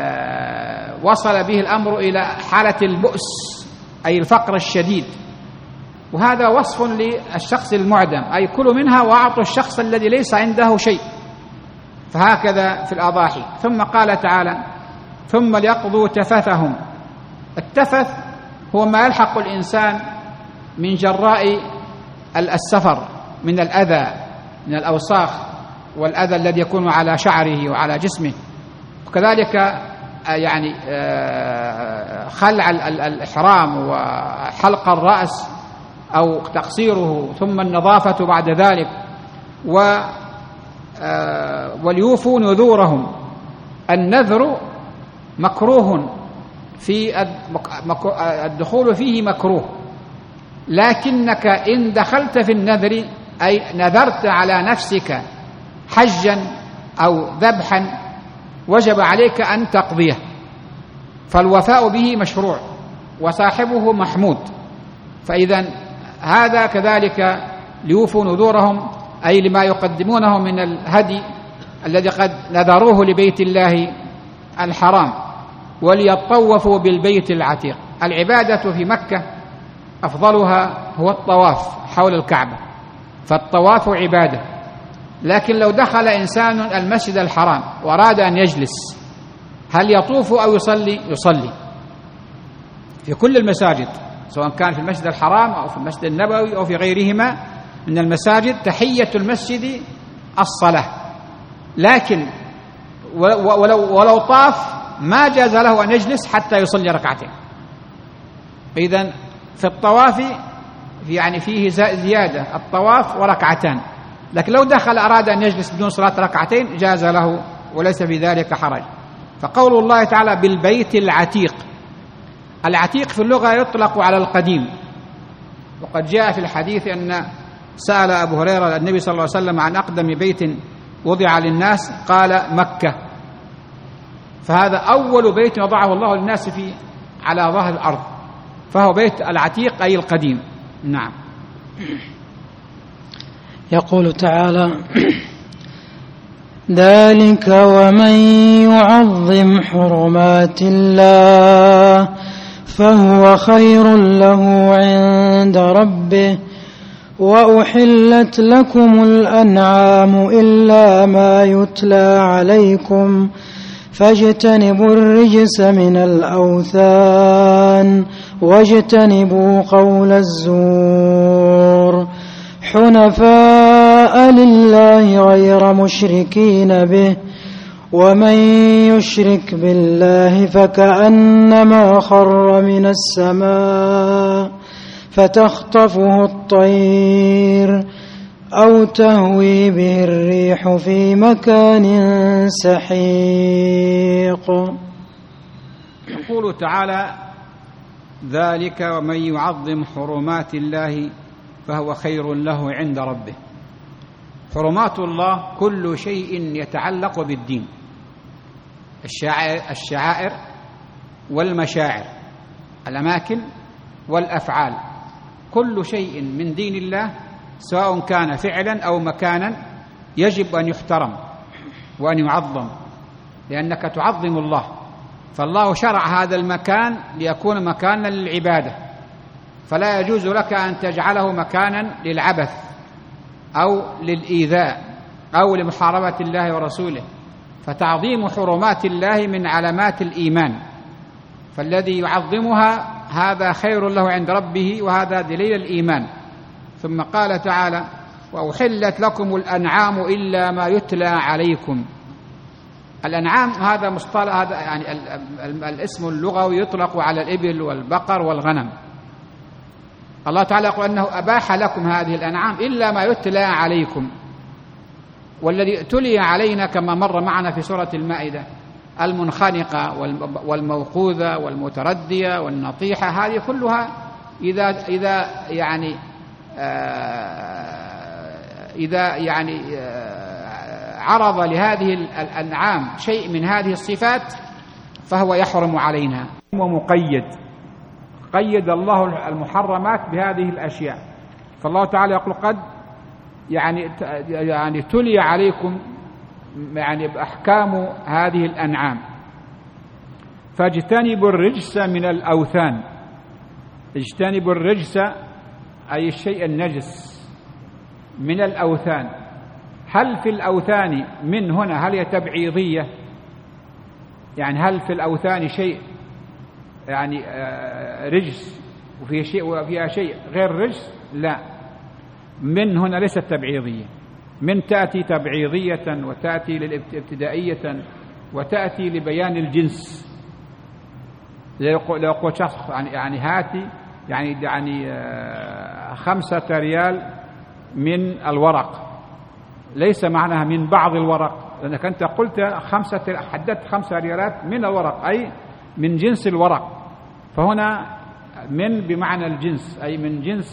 وصل به الأمر إلى حالة البؤس أي الفقر الشديد، وهذا وصف للشخص المعدم، أي كلوا منها وأعطوا الشخص الذي ليس عنده شيء. فهكذا في الأضاحي. ثم قال تعالى ثم ليقضوا تفثهم. التفث هو ما يلحق الإنسان من جراء السفر من الأذى، من الأوساخ والأذى الذي يكون على شعره وعلى جسمه، وكذلك يعني خلع الإحرام وحلق الرأس أو تقصيره، ثم النظافة بعد ذلك، وليوفوا نذورهم. النذر مكروه، في الدخول فيه مكروه، لكنك إن دخلت في النذر أي نذرت على نفسك حجا أو ذبحا وجب عليك أن تقضيه، فالوفاء به مشروع وصاحبه محمود. فإذا هذا كذلك ليوفوا نذورهم، أي لما يقدمونه من الهدي الذي قد نذروه لبيت الله الحرام، وليطوفوا بالبيت العتيق. العبادة في مكة أفضلها هو الطواف حول الكعبة، فالطواف عبادة. لكن لو دخل إنسان المسجد الحرام وأراد أن يجلس، هل يطوف أو يصلي؟ يصلي في كل المساجد، سواء كان في المسجد الحرام أو في المسجد النبوي أو في غيرهما من المساجد. تحية المسجد الصلاة، لكن ولو طاف ما جاز له أن يجلس حتى يصلي ركعتين. إذن في الطواف يعني فيه زيادة، الطواف وركعتان، لكن لو دخل أراد أن يجلس بدون صلاة ركعتين جاز له وليس في ذلك حرج. فقول الله تعالى بالبيت العتيق، العتيق في اللغة يطلق على القديم، وقد جاء في الحديث أن سأل أبو هريرة النبي صلى الله عليه وسلم عن أقدم بيت وضع للناس، قال مكة، فهذا أول بيت وضعه الله للناس على ظهر الأرض، فهو بيت العتيق أي القديم. نعم. يقول تعالى ذلك ومن يعظم حرمات الله فهو خير له عند ربه وأحلت لكم الأنعام إلا ما يتلى عليكم فاجتنبوا الرجس من الأوثان واجتنبوا قول الزور حنفاء لله غير مشركين به ومن يشرك بالله فكأنما خر من السماء فتخطفه الطير أو تهوي به الريح في مكان سحيق. يقول تعالى ذلك ومن يعظم حرمات الله فهو خير له عند ربه. حرمات الله كل شيء يتعلق بالدين، الشعائر والمشاعر، الأماكن والأفعال، كل شيء من دين الله سواء كان فعلا أو مكانا يجب أن يحترم وأن يعظم، لأنك تعظم الله، فالله شرع هذا المكان ليكون مكانا للعبادة، فلا يجوز لك أن تجعله مكانا للعبث أو للإيذاء أو لمحاربة الله ورسوله. فتعظيم حرمات الله من علامات الإيمان، فالذي يعظمها هذا خير له عند ربه، وهذا دليل الإيمان. ثم قال تعالى وأحلت لكم الأنعام إلا ما يتلى عليكم. الأنعام هذا مصطلح، هذا يعني الاسم اللغوي يطلق على الإبل والبقر والغنم. الله تعالى يقول أنه أباح لكم هذه الأنعام إلا ما يتلى عليكم، والذي تلي علينا كما مر معنا في سورة المائدة المنخنقة والموقوذة والمتردية والنطيحة، هذه كلها إذا عرض لهذه الأنعام شيء من هذه الصفات فهو يحرم علينا. ومقيد، قيد الله المحرمات بهذه الأشياء، فالله تعالى يقول قد يعني تلي عليكم يعني بأحكام هذه الأنعام، فاجتنبوا الرجس من الأوثان. اجتنبوا الرجس أي الشيء النجس من الأوثان. هل في الأوثان من هنا هل هي تبعيضية؟ يعني هل في الأوثان شيء يعني رجس وفيها شيء غير رجس؟ لا. من هنا ليست تبعيضية، من تأتي تبعيضية وتأتي ابتدائية وتأتي لبيان الجنس. لو قلت شخص يعني هاتي يعني 5 ريال من الورق، ليس معناها من بعض الورق، لأنك أنت قلت حددت 5 ريالات من الورق أي من جنس الورق. فهنا من بمعنى الجنس أي من جنس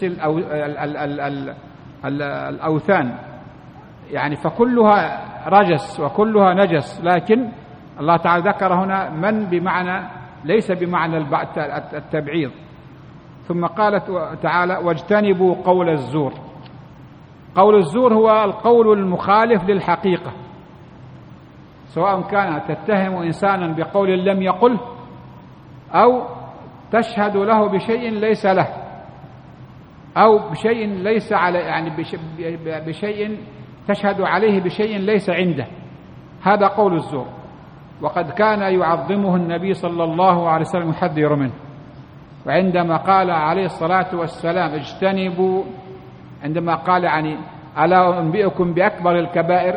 الأوثان، يعني فكلها رجس وكلها نجس، لكن الله تعالى ذكر هنا من بمعنى ليس بمعنى التبعيض. ثم قال تعالى واجتنبوا قول الزور. قول الزور هو القول المخالف للحقيقة، سواء كان تتهم إنسانا بقول لم يقله أو تشهد له بشيء ليس له أو بشيء ليس على يعني بشيء تشهد عليه بشيء ليس عنده، هذا قول الزور. وقد كان يعظمه النبي صلى الله عليه وسلم يحذر منه، وعندما قال عليه الصلاة والسلام اجتنبوا، عندما قال يعني ألا أنبئكم بأكبر الكبائر؟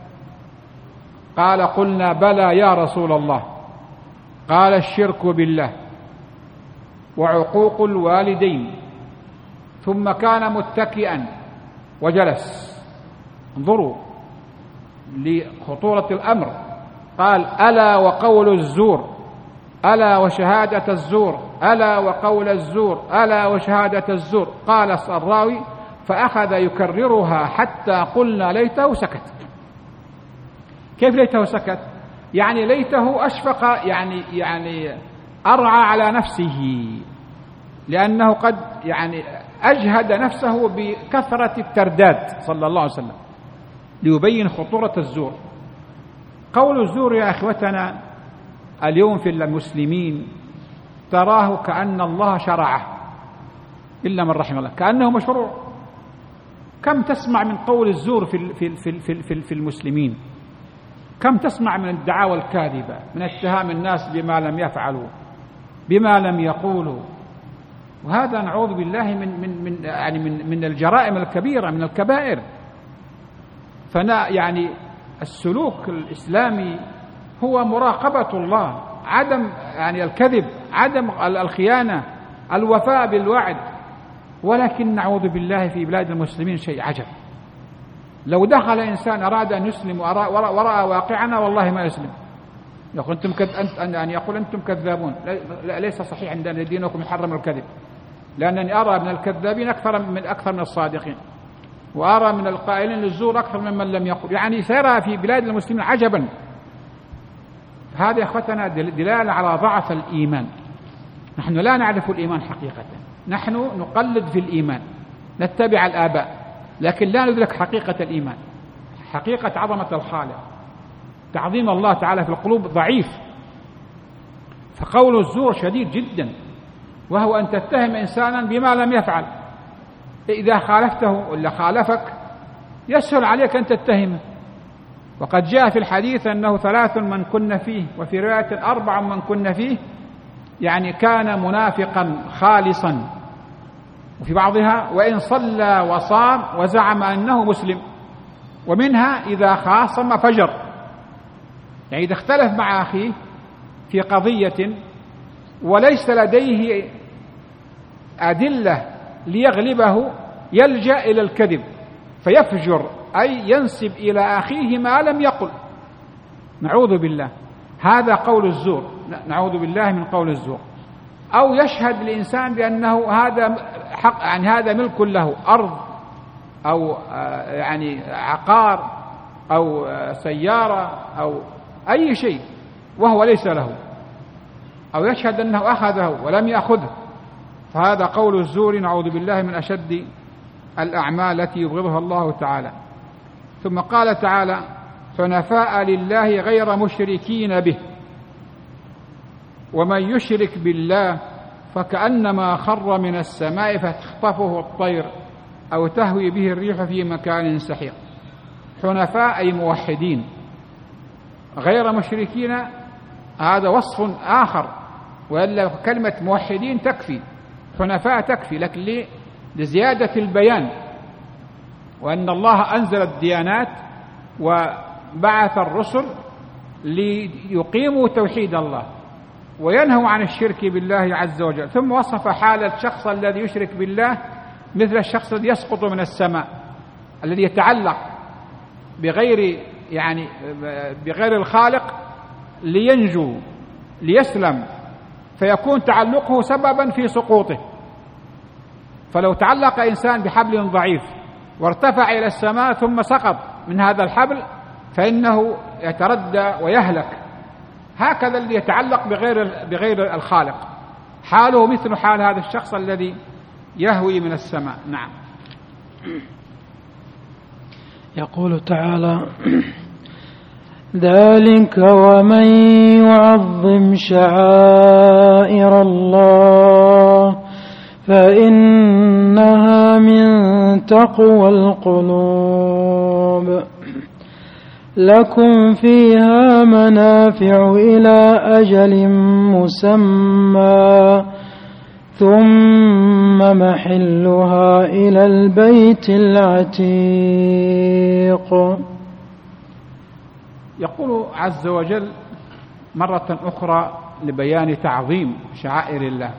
قال قلنا بلى يا رسول الله. قال الشرك بالله وعقوق الوالدين. ثم كان متكئا وجلس. انظروا لخطورة الأمر، قال ألا وقول الزور، ألا وشهادة الزور، ألا وقول الزور، ألا وشهادة الزور. قال الراوي فأخذ يكررها حتى قلنا ليته سكت. كيف ليته سكت؟ يعني ليته أشفق، يعني أرعى على نفسه، لأنه قد يعني أجهد نفسه بكثرة الترداد صلى الله عليه وسلم ليبين خطورة الزور. قول الزور يا أخوتنا اليوم في المسلمين تراه كأن الله شرعه إلا من رحم الله، كأنه مشروع. كم تسمع من قول الزور في المسلمين؟ كم تسمع من الدعاوى الكاذبة، من اتهام الناس بما لم يفعلوا بما لم يقولوا. وهذا نعوذ بالله من الجرائم الكبيرة، من الكبائر. يعني السلوك الإسلامي هو مراقبة الله، عدم يعني الكذب، عدم الخيانة، الوفاء بالوعد. ولكن نعوذ بالله في بلاد المسلمين شيء عجب، لو دخل إنسان أراد أن يسلم ورأى واقعنا والله ما يسلم، يقول أنتم كذابون. ليس صحيح عندنا دينكم يحرم الكذب، لأنني أرى من الكذابين أكثر من الصادقين، وأرى من القائلين للزور أكثر ممن لم يقل. يعني سيرى في بلاد المسلمين عجبا. هذا يا أخوتنا دلالة على ضعف الإيمان. نحن لا نعرف الإيمان حقيقة، نحن نقلد في الإيمان، نتبع الآباء، لكن لا ندرك حقيقة الإيمان، حقيقة عظمة الخالق، تعظيم الله تعالى في القلوب ضعيف. فقول الزور شديد جدا، وهو أن تتهم إنسانا بما لم يفعل. إذا خالفته ولا خالفك يسهل عليك أن تتهمه. وقد جاء في الحديث أنه 3 من كن فيه، وفي رواية 4 من كن فيه، يعني كان منافقا خالصا. وفي بعضها وإن صلى وصام وزعم أنه مسلم. ومنها إذا خاصم فجر، يعني إذا اختلف مع أخيه في قضية وليس لديه أدلة ليغلبه يلجأ إلى الكذب فيفجر، أي ينسب إلى أخيه ما لم يقل. نعوذ بالله، هذا قول الزور، نعوذ بالله من قول الزور. أو يشهد الإنسان بأنه هذا حق، يعني هذا ملك له، أرض أو يعني عقار أو سيارة أو أي شيء، وهو ليس له، أو يشهد أنه أخذه ولم يأخذه، فهذا قول الزور نعوذ بالله من أشد الأعمال التي يبغضها الله تعالى. ثم قال تعالى حنفاء لله غير مشركين به، ومن يشرك بالله فكأنما خر من السماء فتخطفه الطير أو تهوي به الريح في مكان سحيق. حنفاء أي موحدين، غير مشركين هذا وصف آخر، وإلا كلمة موحدين تكفي، حنفاء تكفي، لكن لزيادة البيان، وأن الله أنزل الديانات وبعث الرسل ليقيموا توحيد الله وينهوا عن الشرك بالله عز وجل. ثم وصف حال الشخص الذي يشرك بالله مثل الشخص الذي يسقط من السماء، الذي يتعلق بغير الخالق لينجو ليسلم، فيكون تعلقه سببا في سقوطه. فلو تعلق إنسان بحبل ضعيف وارتفع إلى السماء ثم سقط من هذا الحبل فإنه يتردى ويهلك. هكذا الذي يتعلق بغير الخالق حاله مثل حال هذا الشخص الذي يهوي من السماء. نعم. يقول تعالى: ذلك ومن يعظم شعائر الله فإنها من تقوى القلوب لكم فيها منافع إلى أجل مسمى ثم محلها إلى البيت العتيق. يقول عز وجل مرة أخرى لبيان تعظيم شعائر الله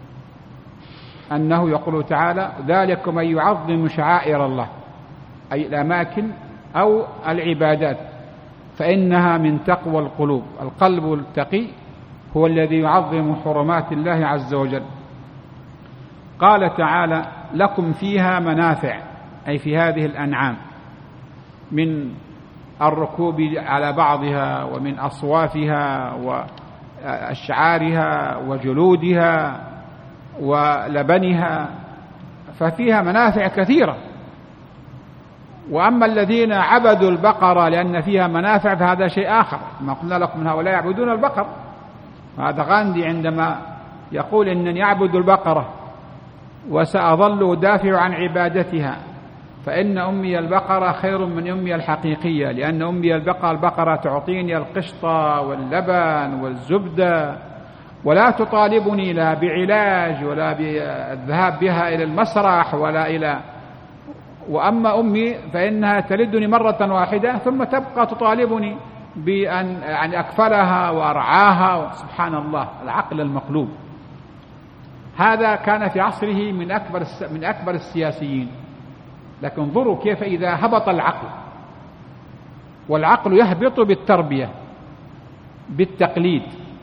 أنه يقول تعالى: ذلك من يعظم شعائر الله، أي الأماكن أو العبادات، فإنها من تقوى القلوب. القلب التقي هو الذي يعظم حرمات الله عز وجل. قال تعالى: لكم فيها منافع، أي في هذه الأنعام، من الركوب على بعضها ومن أصوافها وأشعارها وجلودها ولبنها، ففيها منافع كثيرة. وأما الذين عبدوا البقرة لأن فيها منافع فهذا شيء آخر، ما قلنا لكم من هؤلاء يعبدون البقر. هذا غاندي عندما يقول إنني أعبد البقرة وسأظل أدافع عن عبادتها، فإن أمي البقرة خير من أمي الحقيقية، لأن أمي البقرة تعطيني القشط واللبن والزبدة ولا تطالبني لا بعلاج ولا بالذهاب بها إلى المسرح وأما أمي فإنها تلدني مرة واحدة ثم تبقى تطالبني بأن أكفلها وأرعاها. سبحان الله، العقل المقلوب. هذا كان في عصره من أكبر السياسيين. لكن انظروا كيف إذا هبط العقل، والعقل يهبط بالتربية بالتقليد،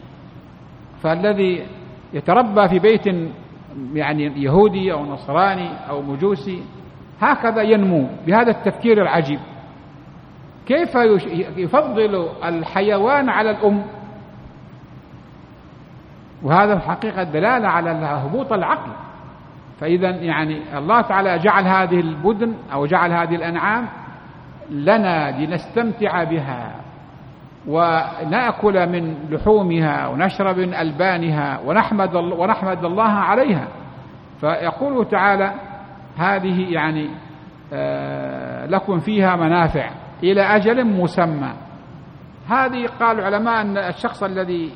فالذي يتربى في بيت يهودي أو نصراني أو مجوسي هكذا ينمو بهذا التفكير العجيب. كيف يفضل الحيوان على الأم؟ وهذا في الحقيقة دلالة على هبوط العقل. فإذا الله تعالى جعل هذه البدن أو جعل هذه الأنعام لنا لنستمتع بها ونأكل من لحومها ونشرب من ألبانها ونحمد الله عليها. فيقول تعالى: هذه لكم فيها منافع إلى أجل مسمى. هذه قال العلماء أن الشخص الذي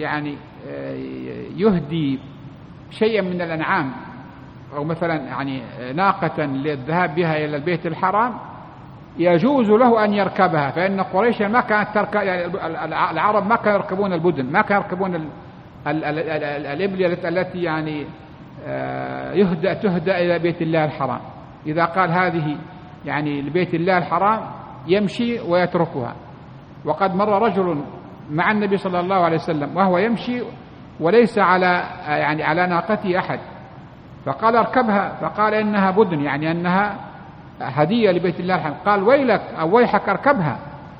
يهدي شيئا من الأنعام أو مثلا ناقة للذهاب بها إلى البيت الحرام يجوز له أن يركبها، فإن قريش ما كانت تركب، العرب ما كانوا يركبون البدن، ما كانوا يركبون الإبل التي تهدى إلى بيت الله الحرام. إذا قال هذه لبيت الله الحرام يمشي ويتركها. وقد مر رجل مع النبي صلى الله عليه وسلم وهو يمشي وليس على ناقته أحد، فقال: اركبها، فقال: إنها بدن، أنها هدية لبيت الله الحرام. قال: ويلك أو ويحك اركبها.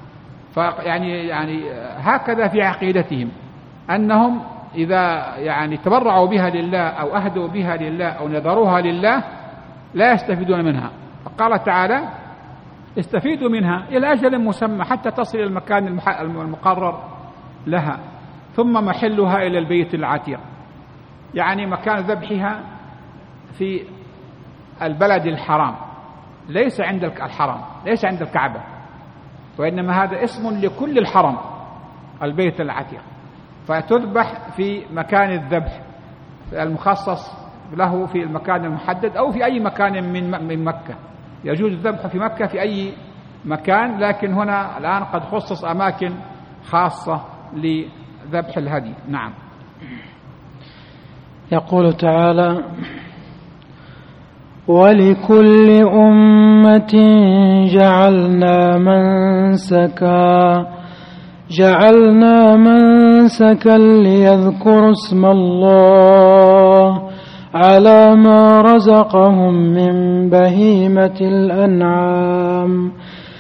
هكذا في عقيدتهم، أنهم إذا تبرعوا بها لله أو أهدوا بها لله أو نذروها لله لا يستفيدون منها. فقال تعالى: استفيدوا منها إلى أجل مسمى حتى تصل إلى المكان المقرر لها، ثم محلها إلى البيت العتيق، مكان ذبحها في البلد الحرام، ليس عند الحرم، ليس عند الكعبة، وإنما هذا اسم لكل الحرم، البيت العتيق. فتذبح في مكان الذبح المخصص له في المكان المحدد أو في أي مكان من مكة. يجوز الذبح في مكة في أي مكان، لكن هنا الآن قد خصص أماكن خاصة لذبح الهدي. نعم. يقول تعالى: ولكل أمة جعلنا منسكا ليذكروا اسم الله على ما رزقهم من بهيمة الأنعام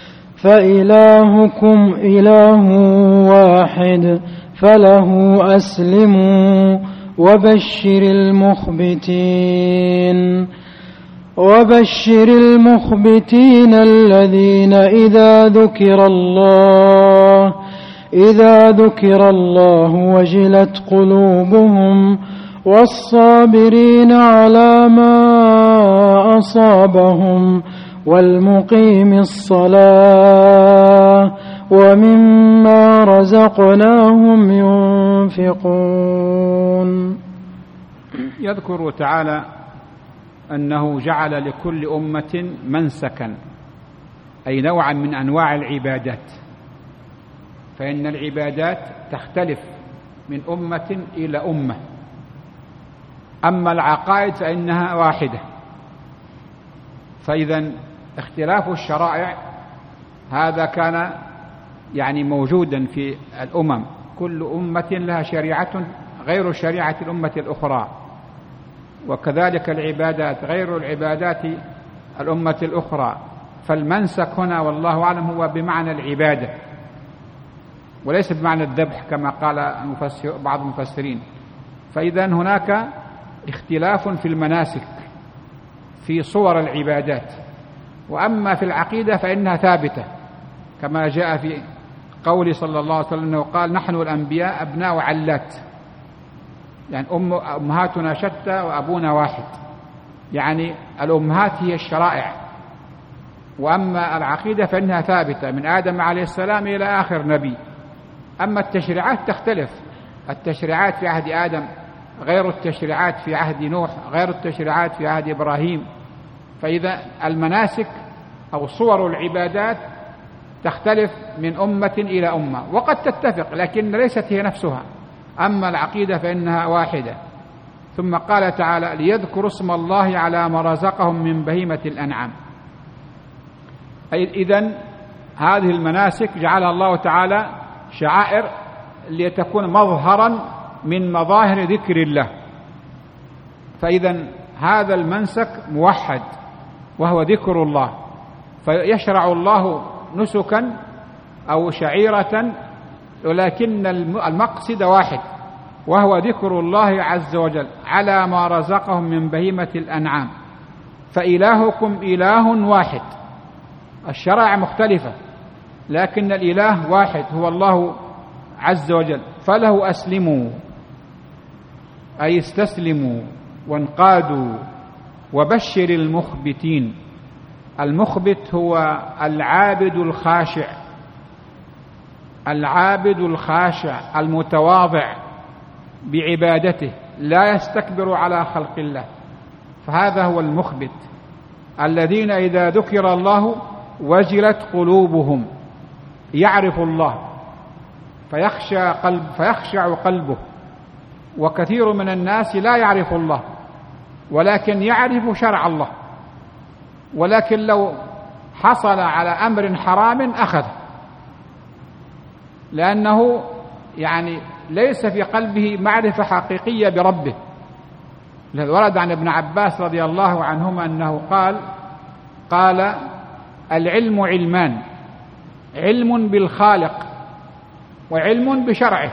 فإلهكم إله واحد فله أسلموا وبشر المخبتين الذين إذا ذكر الله وجلت قلوبهم والصابرين على ما أصابهم والمقيم الصلاة ومما رزقناهم ينفقون. يذكر تعالى أنه جعل لكل أمة منسكا، أي نوعا من أنواع العبادات، فإن العبادات تختلف من أمة إلى أمة. أما العقائد فإنها واحدة، فإذا اختلاف الشرائع هذا كان موجودا في الأمم، كل أمة لها شريعة غير شريعة الأمة الأخرى، وكذلك العبادات غير العبادات الأمة الأخرى. فالمنسك هنا والله أعلم هو بمعنى العبادة وليس بمعنى الذبح كما قال بعض المفسرين. فإذا هناك اختلاف في المناسك في صور العبادات. وأما في العقيدة فإنها ثابتة كما جاء في قول صلى الله عليه وسلم أنه قال: نحن الأنبياء أبناء علات، يعني أمهاتنا شتى وأبونا واحد، يعني الأمهات هي الشرائع. وأما العقيدة فإنها ثابتة من آدم عليه السلام إلى آخر نبي. أما التشريعات تختلف، التشريعات في عهد آدم غير التشريعات في عهد نوح غير التشريعات في عهد إبراهيم. فإذا المناسك أو صور العبادات تختلف من أمة إلى أمة، وقد تتفق لكن ليست هي نفسها. أما العقيدة فإنها واحدة. ثم قال تعالى: ليذكروا اسم الله على ما رزقهم من بهيمة الأنعام. إذن هذه المناسك جعلها الله تعالى شعائر لتكون مظهرا من مظاهر ذكر الله. فإذا هذا المنسك موحد وهو ذكر الله، فيشرع الله نسكا أو شعيرة، ولكن المقصد واحد وهو ذكر الله عز وجل على ما رزقهم من بهيمة الأنعام. فإلهكم إله واحد، الشرائع مختلفة لكن الإله واحد هو الله عز وجل. فله أسلموا، أي استسلموا وانقادوا. وبشر المخبتين، المخبت هو العابد الخاشع، العابد الخاشع المتواضع بعبادته، لا يستكبر على خلق الله، فهذا هو المخبت. الذين إذا ذكر الله وجلت قلوبهم، يعرف الله فيخشع قلبه. وكثير من الناس لا يعرف الله ولكن يعرف شرع الله، ولكن لو حصل على أمر حرام أخذه، لأنه ليس في قلبه معرفة حقيقية بربه. ورد عن ابن عباس رضي الله عنهما أنه قال: العلم علمان، علم بالخالق وعلم بشرعه.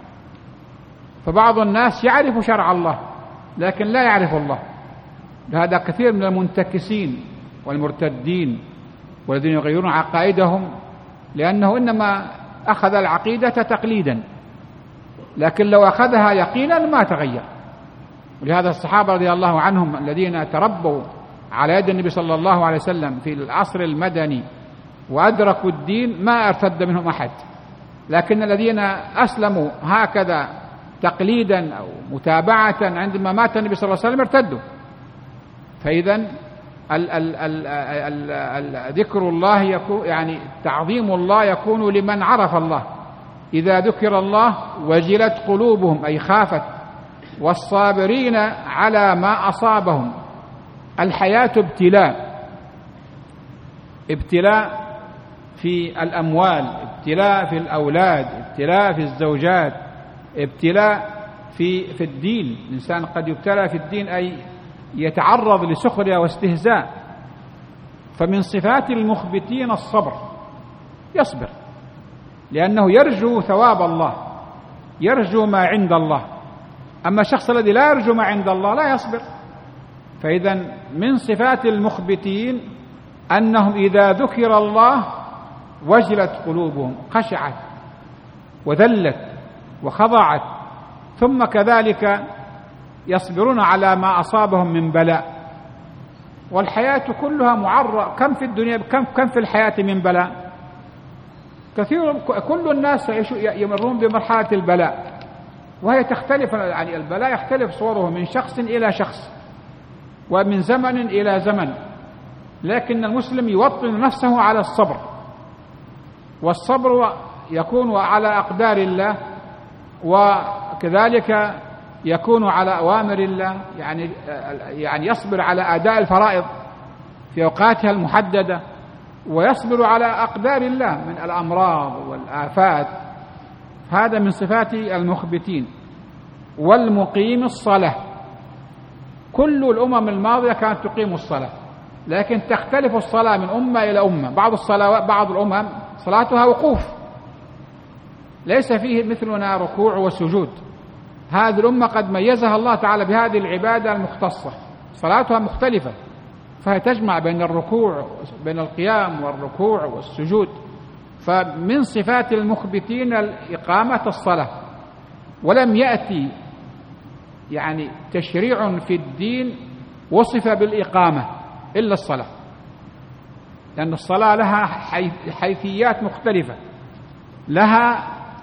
فبعض الناس يعرف شرع الله لكن لا يعرف الله. هذا كثير من المنتكسين والمرتدين والذين يغيرون عقائدهم، لأنه إنما أخذ العقيدة تقليدا، لكن لو أخذها يقينا ما تغير. ولهذا الصحابة رضي الله عنهم الذين تربوا على يد النبي صلى الله عليه وسلم في العصر المدني وأدركوا الدين ما ارتد منهم أحد، لكن الذين أسلموا هكذا تقليدا أو متابعة عندما مات النبي صلى الله عليه وسلم ارتدوا. فإذا ذكر الله يكون يعني تعظيم الله يكون لمن عرف الله. إذا ذكر الله وجلت قلوبهم أي خافت، والصابرين على ما أصابهم. الحياة ابتلاء في الأموال، ابتلاء في الأولاد، ابتلاء في الزوجات، ابتلاء في الدين. الإنسان قد يبتلى في الدين أي يتعرض لسخرية واستهزاء. فمن صفات المخبتين الصبر، يصبر لأنه يرجو ثواب الله، يرجو ما عند الله. أما الشخص الذي لا يرجو ما عند الله لا يصبر. فإذا من صفات المخبتين أنهم إذا ذكر الله وجلت قلوبهم، خشعت وذلت وخضعت، ثم كذلك يصبرون على ما أصابهم من بلاء. والحياة كلها معرضة. كم في الدنيا كم في الحياة من بلاء كثير. كل الناس يمرون بمرحلة البلاء، وهي تختلف. يعني البلاء يختلف صوره من شخص إلى شخص ومن زمن إلى زمن، لكن المسلم يوطن نفسه على الصبر، والصبر يكون على أقدار الله، وكذلك يكون على أوامر الله. يعني يصبر على أداء الفرائض في أوقاتها المحددة، ويصبر على أقدار الله من الأمراض والآفات. هذا من صفات المخبتين. والمقيم الصلاة، كل الأمم الماضية كانت تقيم الصلاة، لكن تختلف الصلاة من أمة إلى أمة. بعض الأمم صلاتها وقوف، ليس فيه مثلنا ركوع وسجود. هذه الأمة قد ميزها الله تعالى بهذه العبادة المختصة، صلاتها مختلفة، فهي تجمع بين القيام والركوع والسجود. فمن صفات المخبتين إقامة الصلاة. ولم يأتي يعني تشريع في الدين وصف بالإقامة إلا الصلاة، لأن الصلاة لها حيثيات مختلفة، لها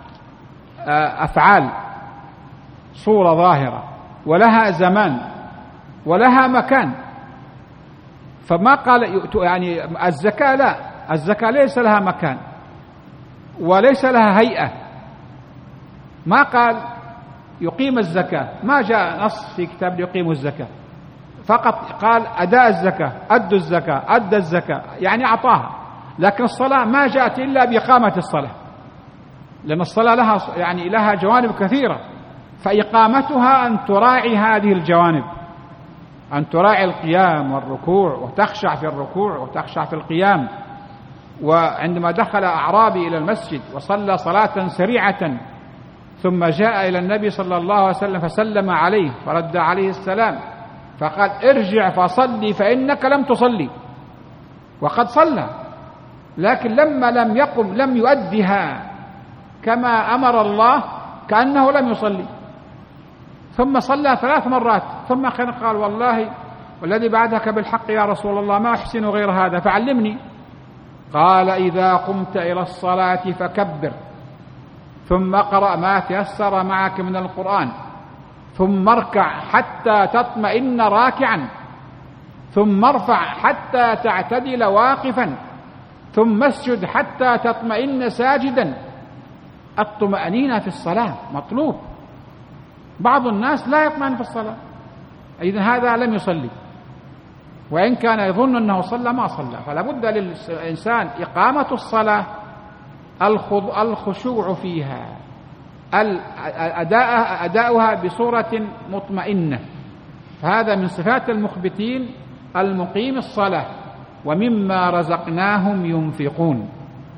أفعال صورة ظاهرة، ولها زمان، ولها مكان. فما قال يعني الزكاة لا، الزكاة ليس لها مكان وليس لها هيئة. ما قال يقيم الزكاة، ما جاء نص في كتاب يقيم الزكاة، فقط قال أداء الزكاة، أدوا الزكاة، أدى الزكاة، يعني أعطاها. لكن الصلاة ما جاءت إلا بإقامة الصلاة، لأن الصلاة لها جوانب كثيرة، فإقامتها أن تراعي هذه الجوانب، أن تراعي القيام والركوع، وتخشع في الركوع وتخشع في القيام. وعندما دخل أعرابي إلى المسجد وصلى صلاة سريعة، ثم جاء إلى النبي صلى الله عليه وسلم فسلم عليه فرد عليه السلام، فقال ارجع فصلي فإنك لم تصلي. وقد صلى، لكن لما لم يقم لم يؤدها كما أمر الله، كأنه لم يصلي. ثم صلى 3 مرات، ثم قال والله والذي بعدك بالحق يا رسول الله ما أحسن غير هذا فعلمني. قال إذا قمت إلى الصلاة فكبر، ثم اقرأ ما تيسر معك من القرآن، ثم اركع حتى تطمئن راكعا، ثم ارفع حتى تعتدل واقفا، ثم اسجد حتى تطمئن ساجدا. الطمأنينة في الصلاة مطلوب. بعض الناس لا يطمئن في الصلاة، إذن هذا لم يصلي، وإن كان يظن أنه صلى ما صلى. فلا بد للإنسان إقامة الصلاة، الخشوع فيها، أداؤها بصورة مطمئنة. فهذا من صفات المخبتين المقيم الصلاة. ومما رزقناهم ينفقون.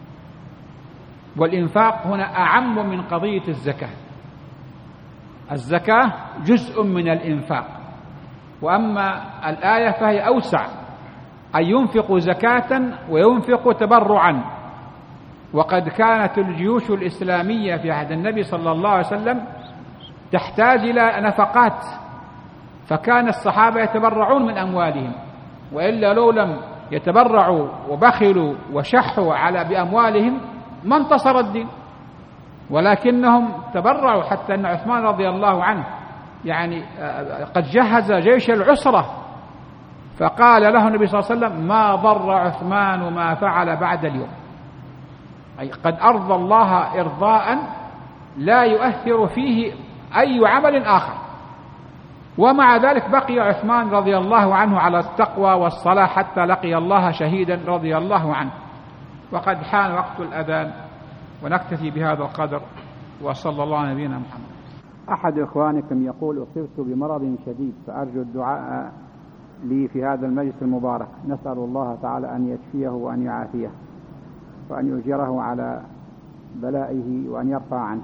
والإنفاق هنا أعم من قضية الزكاة. الزكاة جزء من الإنفاق، وأما الآية فهي أوسع، أن ينفق زكاة وينفق تبرعا. وقد كانت الجيوش الإسلامية في عهد النبي صلى الله عليه وسلم تحتاج إلى نفقات، فكان الصحابة يتبرعون من أموالهم، وإلا لو لم يتبرعوا وبخلوا وشحوا بأموالهم ما انتصر الدين. ولكنهم تبرعوا حتى أن عثمان رضي الله عنه يعني قد جهز جيش العسرة، فقال له النبي صلى الله عليه وسلم: ما ضر عثمان ما فعل بعد اليوم، أي قد أرضى الله إرضاء لا يؤثر فيه أي عمل آخر. ومع ذلك بقي عثمان رضي الله عنه على التقوى والصلاة حتى لقي الله شهيدا رضي الله عنه. وقد حان وقت الأذان، ونكتفي بهذا القدر، وصلى الله على نبينا محمد. أحد إخوانكم يقول: أصبت بمرض شديد فأرجو الدعاء لي في هذا المجلس المبارك، نسأل الله تعالى أن يشفيه وأن يعافيه وأن يجيره على بلائه وأن يرفع عنه.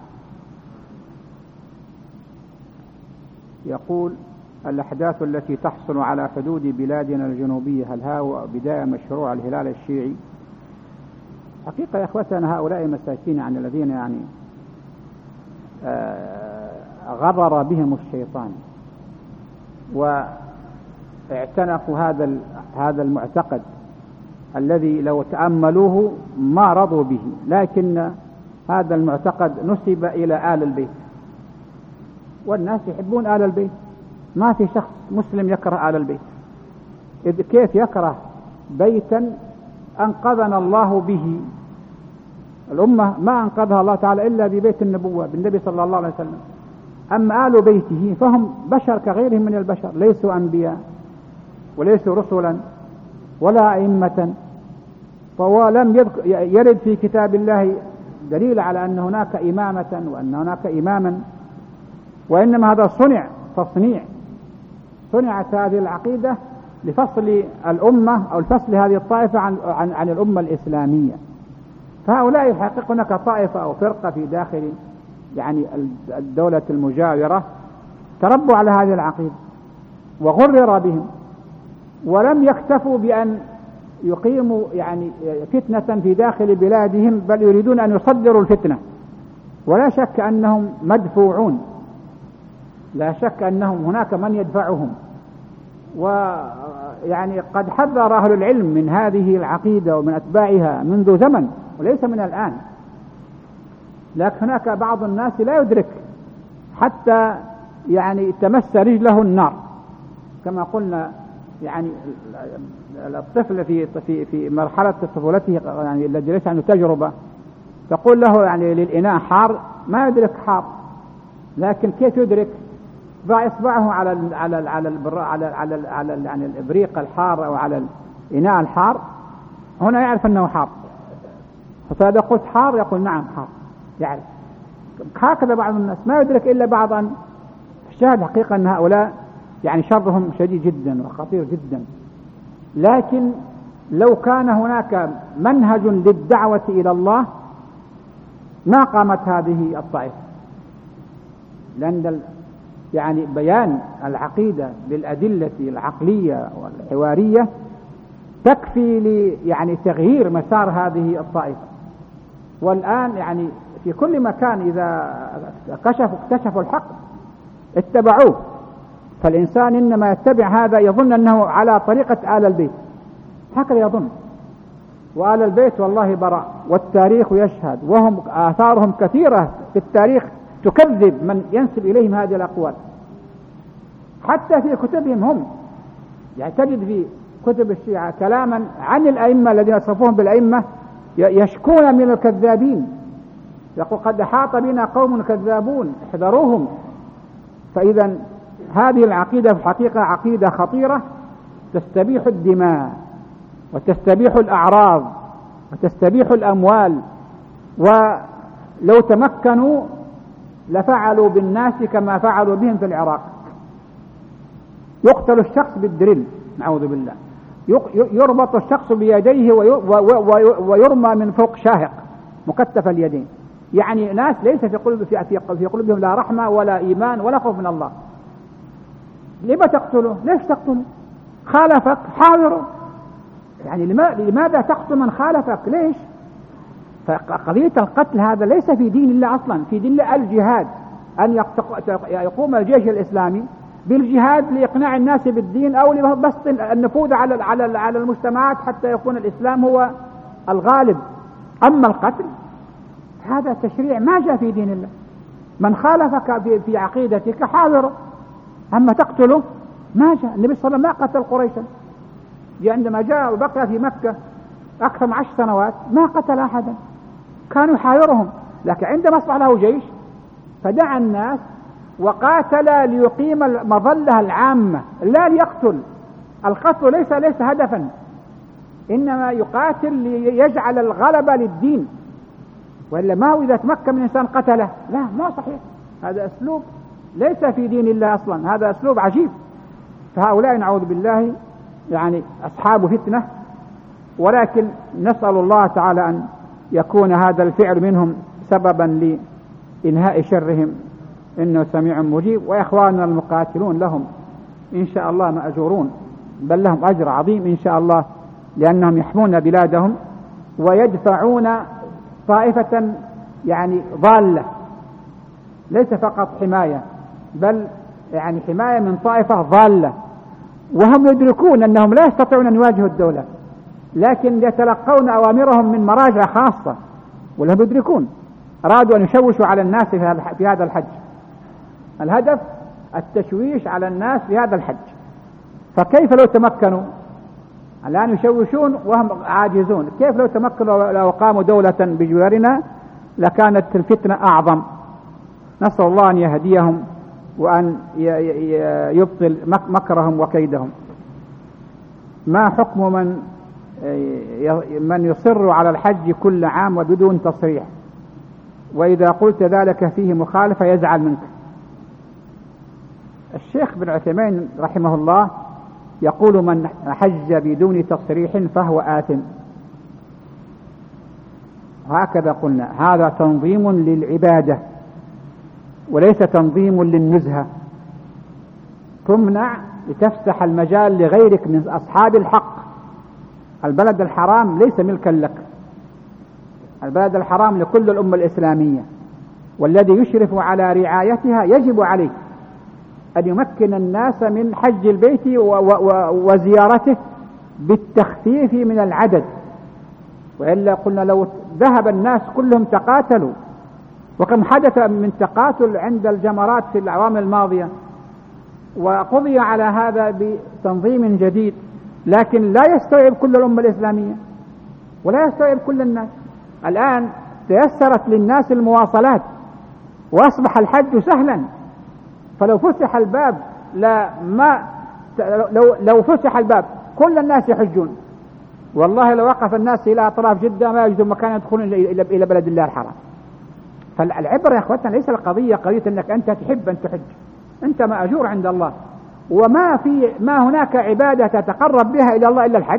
يقول: الأحداث التي تحصل على حدود بلادنا الجنوبية هل هو بداية مشروع الهلال الشيعي؟ حقيقة يا أخوتنا هؤلاء مساكين يعني الذين يعني غرر بهم الشيطان واعتنقوا هذا المعتقد الذي لو تأملوه ما رضوا به، لكن هذا المعتقد نسب إلى آل البيت، والناس يحبون آل البيت. ما في شخص مسلم يكره آل البيت، إذ كيف يكره بيتا أنقذنا الله به؟ الأمة ما أنقذها الله تعالى إلا ببيت النبوة بالنبي صلى الله عليه وسلم. أما آل بيته فهم بشر كغيرهم من البشر، ليسوا أنبياء وليسوا رسلا ولا أئمة، ولم يرد في كتاب الله دليل على أن هناك إمامة وأن هناك إماما، وإنما هذا صنعت هذه العقيدة لفصل الأمة أو الفصل هذه الطائفة عن الأمة الإسلامية. فهؤلاء يحققون كطائفة أو فرقة في داخل يعني الدولة المجاورة تربوا على هذه العقيدة وغرر بهم، ولم يكتفوا بأن يقيموا يعني فتنة في داخل بلادهم، بل يريدون أن يصدروا الفتنة. ولا شك أنهم مدفوعون، لا شك أنهم هناك من يدفعهم، ويعني قد حذر أهل العلم من هذه العقيدة ومن أتباعها منذ زمن وليس من الآن. لكن هناك بعض الناس لا يدرك حتى يعني تمس رجله النار، كما قلنا يعني الطفل في مرحلة طفولته يعني الذي ليس عنده تجربة تقول له يعني للإناء حار، ما يدرك حار، لكن كيف يدرك؟ ضع إصبعه على يعني الإبريق الحار أو على الإناء الحار، هنا يعرف أنه حار. فإذا قلت حار يقول نعم حار، يعرف. هكذا بعض الناس ما يدرك إلا بعضا. الشاهد حقيقة أن هؤلاء يعني شرهم شديد جدا وخطير جدا، لكن لو كان هناك منهج للدعوة إلى الله ما قامت هذه الطائفة، لأن يعني بيان العقيدة بالأدلة العقلية والحوارية تكفي يعني تغيير مسار هذه الطائفة. والآن يعني في كل مكان إذا اكتشفوا الحق اتبعوه، فالإنسان إنما يتبع هذا يظن أنه على طريقة آل البيت، هكذا يظن. وآل البيت والله براء، والتاريخ يشهد، وهم آثارهم كثيرة في التاريخ تكذب من ينسب إليهم هذه الأقوال. حتى في كتبهم هم يعني تجد في كتب الشيعة كلاما عن الأئمة الذين يصفوهم بالأئمة يشكون من الكذابين، يقول قد أحاط بنا قوم كذابون احذروهم. فإذا هذه العقيدة في الحقيقة عقيدة خطيرة تستبيح الدماء وتستبيح الأعراض وتستبيح الأموال، ولو تمكنوا لفعلوا بالناس كما فعلوا بهم في العراق. يقتل الشخص بالدريل نعوذ بالله، يربط الشخص بيديه ويرمى من فوق شاهق مكتف اليدين. يعني ناس ليس في قلوبهم لا رحمة ولا إيمان ولا خوف من الله. لما تقتله؟ ليش تقتله؟ خالفك حاضره، يعني لماذا تقتل من خالفك؟ ليش؟ فقضية القتل هذا ليس في دين الله أصلا، في دين الله الجهاد، أن يقوم الجيش الإسلامي بالجهاد لإقناع الناس بالدين أو لبسط النفوذ على المجتمعات حتى يكون الإسلام هو الغالب. أما القتل هذا تشريع ما جاء في دين الله. من خالفك في عقيدتك حاضره، أما تقتله ما جاء. النبي صلى الله عليه وسلم ما قتل قريشا، عندما جاء وبقى في مكة أكثر من 10 سنوات ما قتل أحدا، كانوا يحاورهم. لكن عندما أصبح له جيش فدعا الناس وقاتل ليقيم المظلة العامة، لا ليقتل. القتل ليس هدفا، إنما يقاتل ليجعل الغلبة للدين، وإلا ما هو إذا تمكن من إنسان قتله، لا ما صحيح. هذا أسلوب ليس في دين الله أصلا، هذا أسلوب عجيب. فهؤلاء نعوذ بالله يعني أصحاب فتنة، ولكن نسأل الله تعالى أن يكون هذا الفعل منهم سببا لإنهاء شرهم، إنه سميع مجيب. وإخواننا المقاتلون لهم إن شاء الله مأجورون، بل لهم أجر عظيم إن شاء الله، لأنهم يحمون بلادهم ويدفعون طائفة يعني ضالة، ليس فقط حماية بل يعني حماية من طائفة ضالة، وهم يدركون أنهم لا يستطيعون أن يواجهوا الدولة، لكن يتلقون أوامرهم من مراجع خاصة، ولهم يدركون أرادوا أن يشوشوا على الناس في هذا الحج. الهدف التشويش على الناس في هذا الحج. فكيف لو تمكنوا؟ الآن يشوشون وهم عاجزون، كيف لو تمكنوا لو قاموا دولة بجوارنا لكانت الفتنة أعظم. نسأل الله أن يهديهم وأن يبطل مكرهم وكيدهم. ما حكم من يصر على الحج كل عام وبدون تصريح، وإذا قلت ذلك فيه مخالفة يزعل منك؟ الشيخ بن عثيمين رحمه الله يقول: من حج بدون تصريح فهو آثم. هكذا قلنا، هذا تنظيم للعبادة وليس تنظيم للنزهة. تمنع لتفتح المجال لغيرك من أصحاب الحق. البلد الحرام ليس ملكا لك، البلد الحرام لكل الأمة الإسلامية، والذي يشرف على رعايتها يجب عليه أن يمكن الناس من حج البيت وزيارته بالتخفيف من العدد، وإلا قلنا لو ذهب الناس كلهم تقاتلوا، وكم حدث من تقاتل عند الجمرات في الأعوام الماضية، وقضي على هذا بتنظيم جديد، لكن لا يستوعب كل الأمة الإسلامية ولا يستوعب كل الناس. الآن تيسرت للناس المواصلات وأصبح الحج سهلا، فلو فتح الباب لو فتح الباب كل الناس يحجون. والله لو وقف الناس إلى أطراف جدة ما يجدون مكان يدخلون إلى بلد الله الحرام. فالعبرة يا أخوتنا ليس القضية قضية أنك أنت تحب أن تحج، أنت مأجور عند الله، ما هناك عبادة تتقرب بها إلى الله إلا الحج.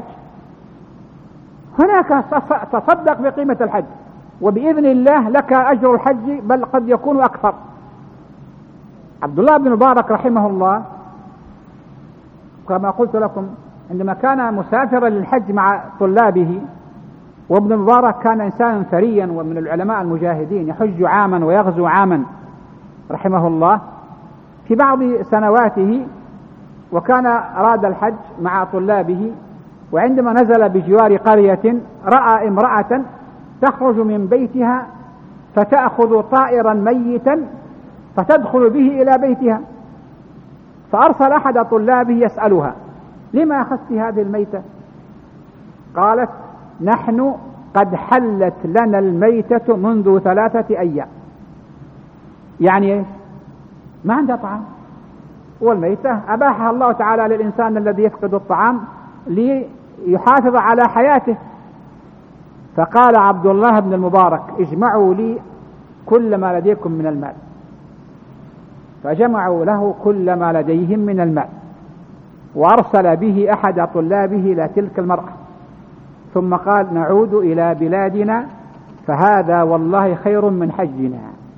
هناك تصدق بقيمة الحج، وبإذن الله لك أجر الحج بل قد يكون أكثر. عبد الله بن مبارك رحمه الله كما قلت لكم عندما كان مسافرا للحج مع طلابه، وابن مبارك كان إنسانا ثريا ومن العلماء المجاهدين يحج عاما ويغزو عاما رحمه الله، في بعض سنواته وكان أراد الحج مع طلابه، وعندما نزل بجوار قرية رأى امرأة تخرج من بيتها فتأخذ طائرا ميتا فتدخل به إلى بيتها، فأرسل أحد طلابه يسألها: لما أخذت هذه الميتة؟ قالت: نحن قد حلت لنا الميتة منذ 3 أيام. يعني ما عندها طعام، والميتة أباحها الله تعالى للإنسان الذي يفقد الطعام ليحافظ على حياته. فقال عبد الله بن المبارك: اجمعوا لي كل ما لديكم من المال. فجمعوا له كل ما لديهم من المال، وأرسل به أحد طلابه إلى تلك المرأة، ثم قال: نعود إلى بلادنا فهذا والله خير من حجنا.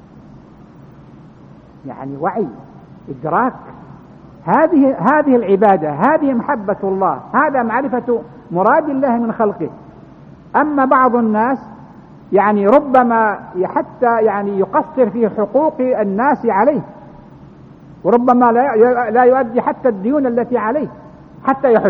يعني وعي، إدراك، هذه العبادة، هذه محبة الله، هذا معرفة مراد الله من خلقه. أما بعض الناس يعني ربما حتى يعني يقصر في حقوق الناس عليه، وربما لا يؤدي حتى الديون التي عليه حتى يحج.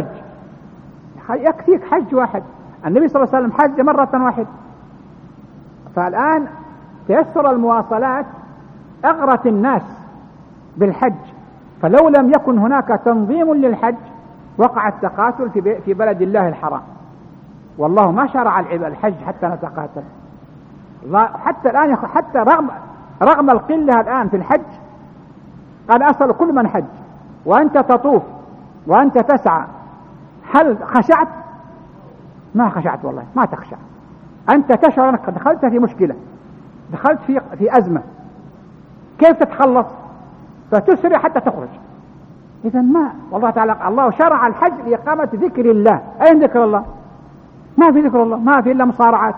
يكفيك حج واحد، النبي صلى الله عليه وسلم حج مرة واحدة. فالآن تيسر المواصلات أغرت الناس بالحج، فلو لم يكن هناك تنظيم للحج وقع التقاتل في بلد الله الحرام. والله ما شرع الحج حتى نتقاتل. حتى الآن حتى رغم القلة الآن في الحج قد أصل كل من حج، وأنت تطوف وأنت تسعى، هل خشعت؟ ما خشعت والله، ما تخشع. أنت تشعر أنك دخلت في مشكلة، دخلت في أزمة، كيف تتخلص؟ فتسرع حتى تخرج. إذا ما والله تعالى الله شرع الحج لإقامة ذكر الله. أين ذكر الله؟ ما في ذكر الله، ما في إلا مصارعات،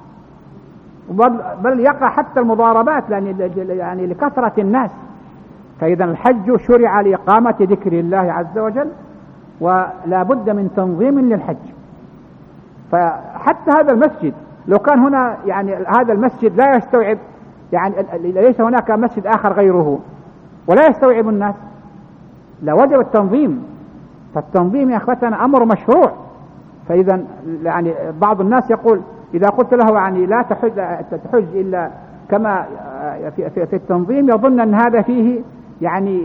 بل يقع حتى المضاربات يعني لكثرة الناس. فإذا الحج شرع لإقامة ذكر الله عز وجل، ولا بد من تنظيم للحج. فحتى هذا المسجد لو كان هنا يعني هذا المسجد لا يستوعب، يعني ليس هناك مسجد آخر غيره ولا يستوعب الناس، لوجب التنظيم. فالتنظيم يا أخوتنا أمر مشروع. فإذا يعني بعض الناس يقول إذا قلت له يعني لا تحج إلا كما في التنظيم، يظن أن هذا فيه يعني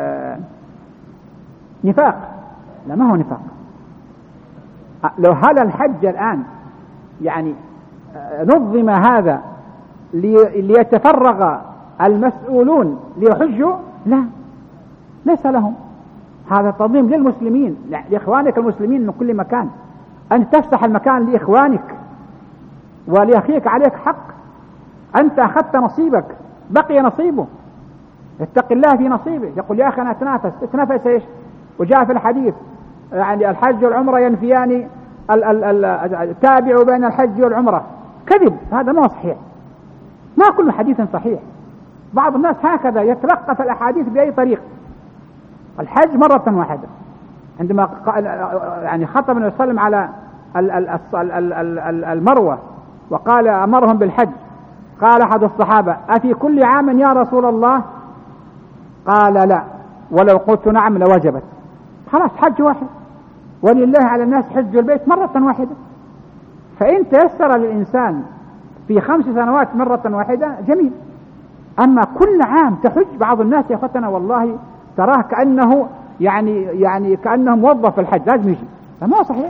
نفاق. لا، ما هو نفاق. لو هذا الحج الآن يعني نظم هذا ليتفرغ المسؤولون ليحجوا، لا، ليس لهم. هذا تنظيم للمسلمين، لإخوانك المسلمين من كل مكان. أن تفتح المكان لإخوانك ولأخيك، عليك حق. أنت أخذت نصيبك، بقي نصيبه، اتق الله في نصيبه. يقول يا أخي أنا أتنافس إيش؟ وجاء في الحديث يعني الحج والعمرة ينفيان التابع بين الحج والعمرة. كذب، هذا ما صحيح، ما كل حديث صحيح. بعض الناس هكذا يتلقف الأحاديث بأي طريق. الحج مرة واحدة. عندما يعني خطب النبي صلى الله عليه وسلم على المروة وقال أمرهم بالحج، قال أحد الصحابة أفي كل عام يا رسول الله؟ قال لا، ولو قلت نعم لوجبت. خلاص، حج واحد، ولله على الناس حج البيت مرة واحدة. فإن تيسر للإنسان في 5 سنوات مرة واحدة جميل. أما كل عام تحج، بعض الناس يا أخوتنا والله تراه كأنه يعني كأنه موظف في الحج، لازم يجي. فما صحيح.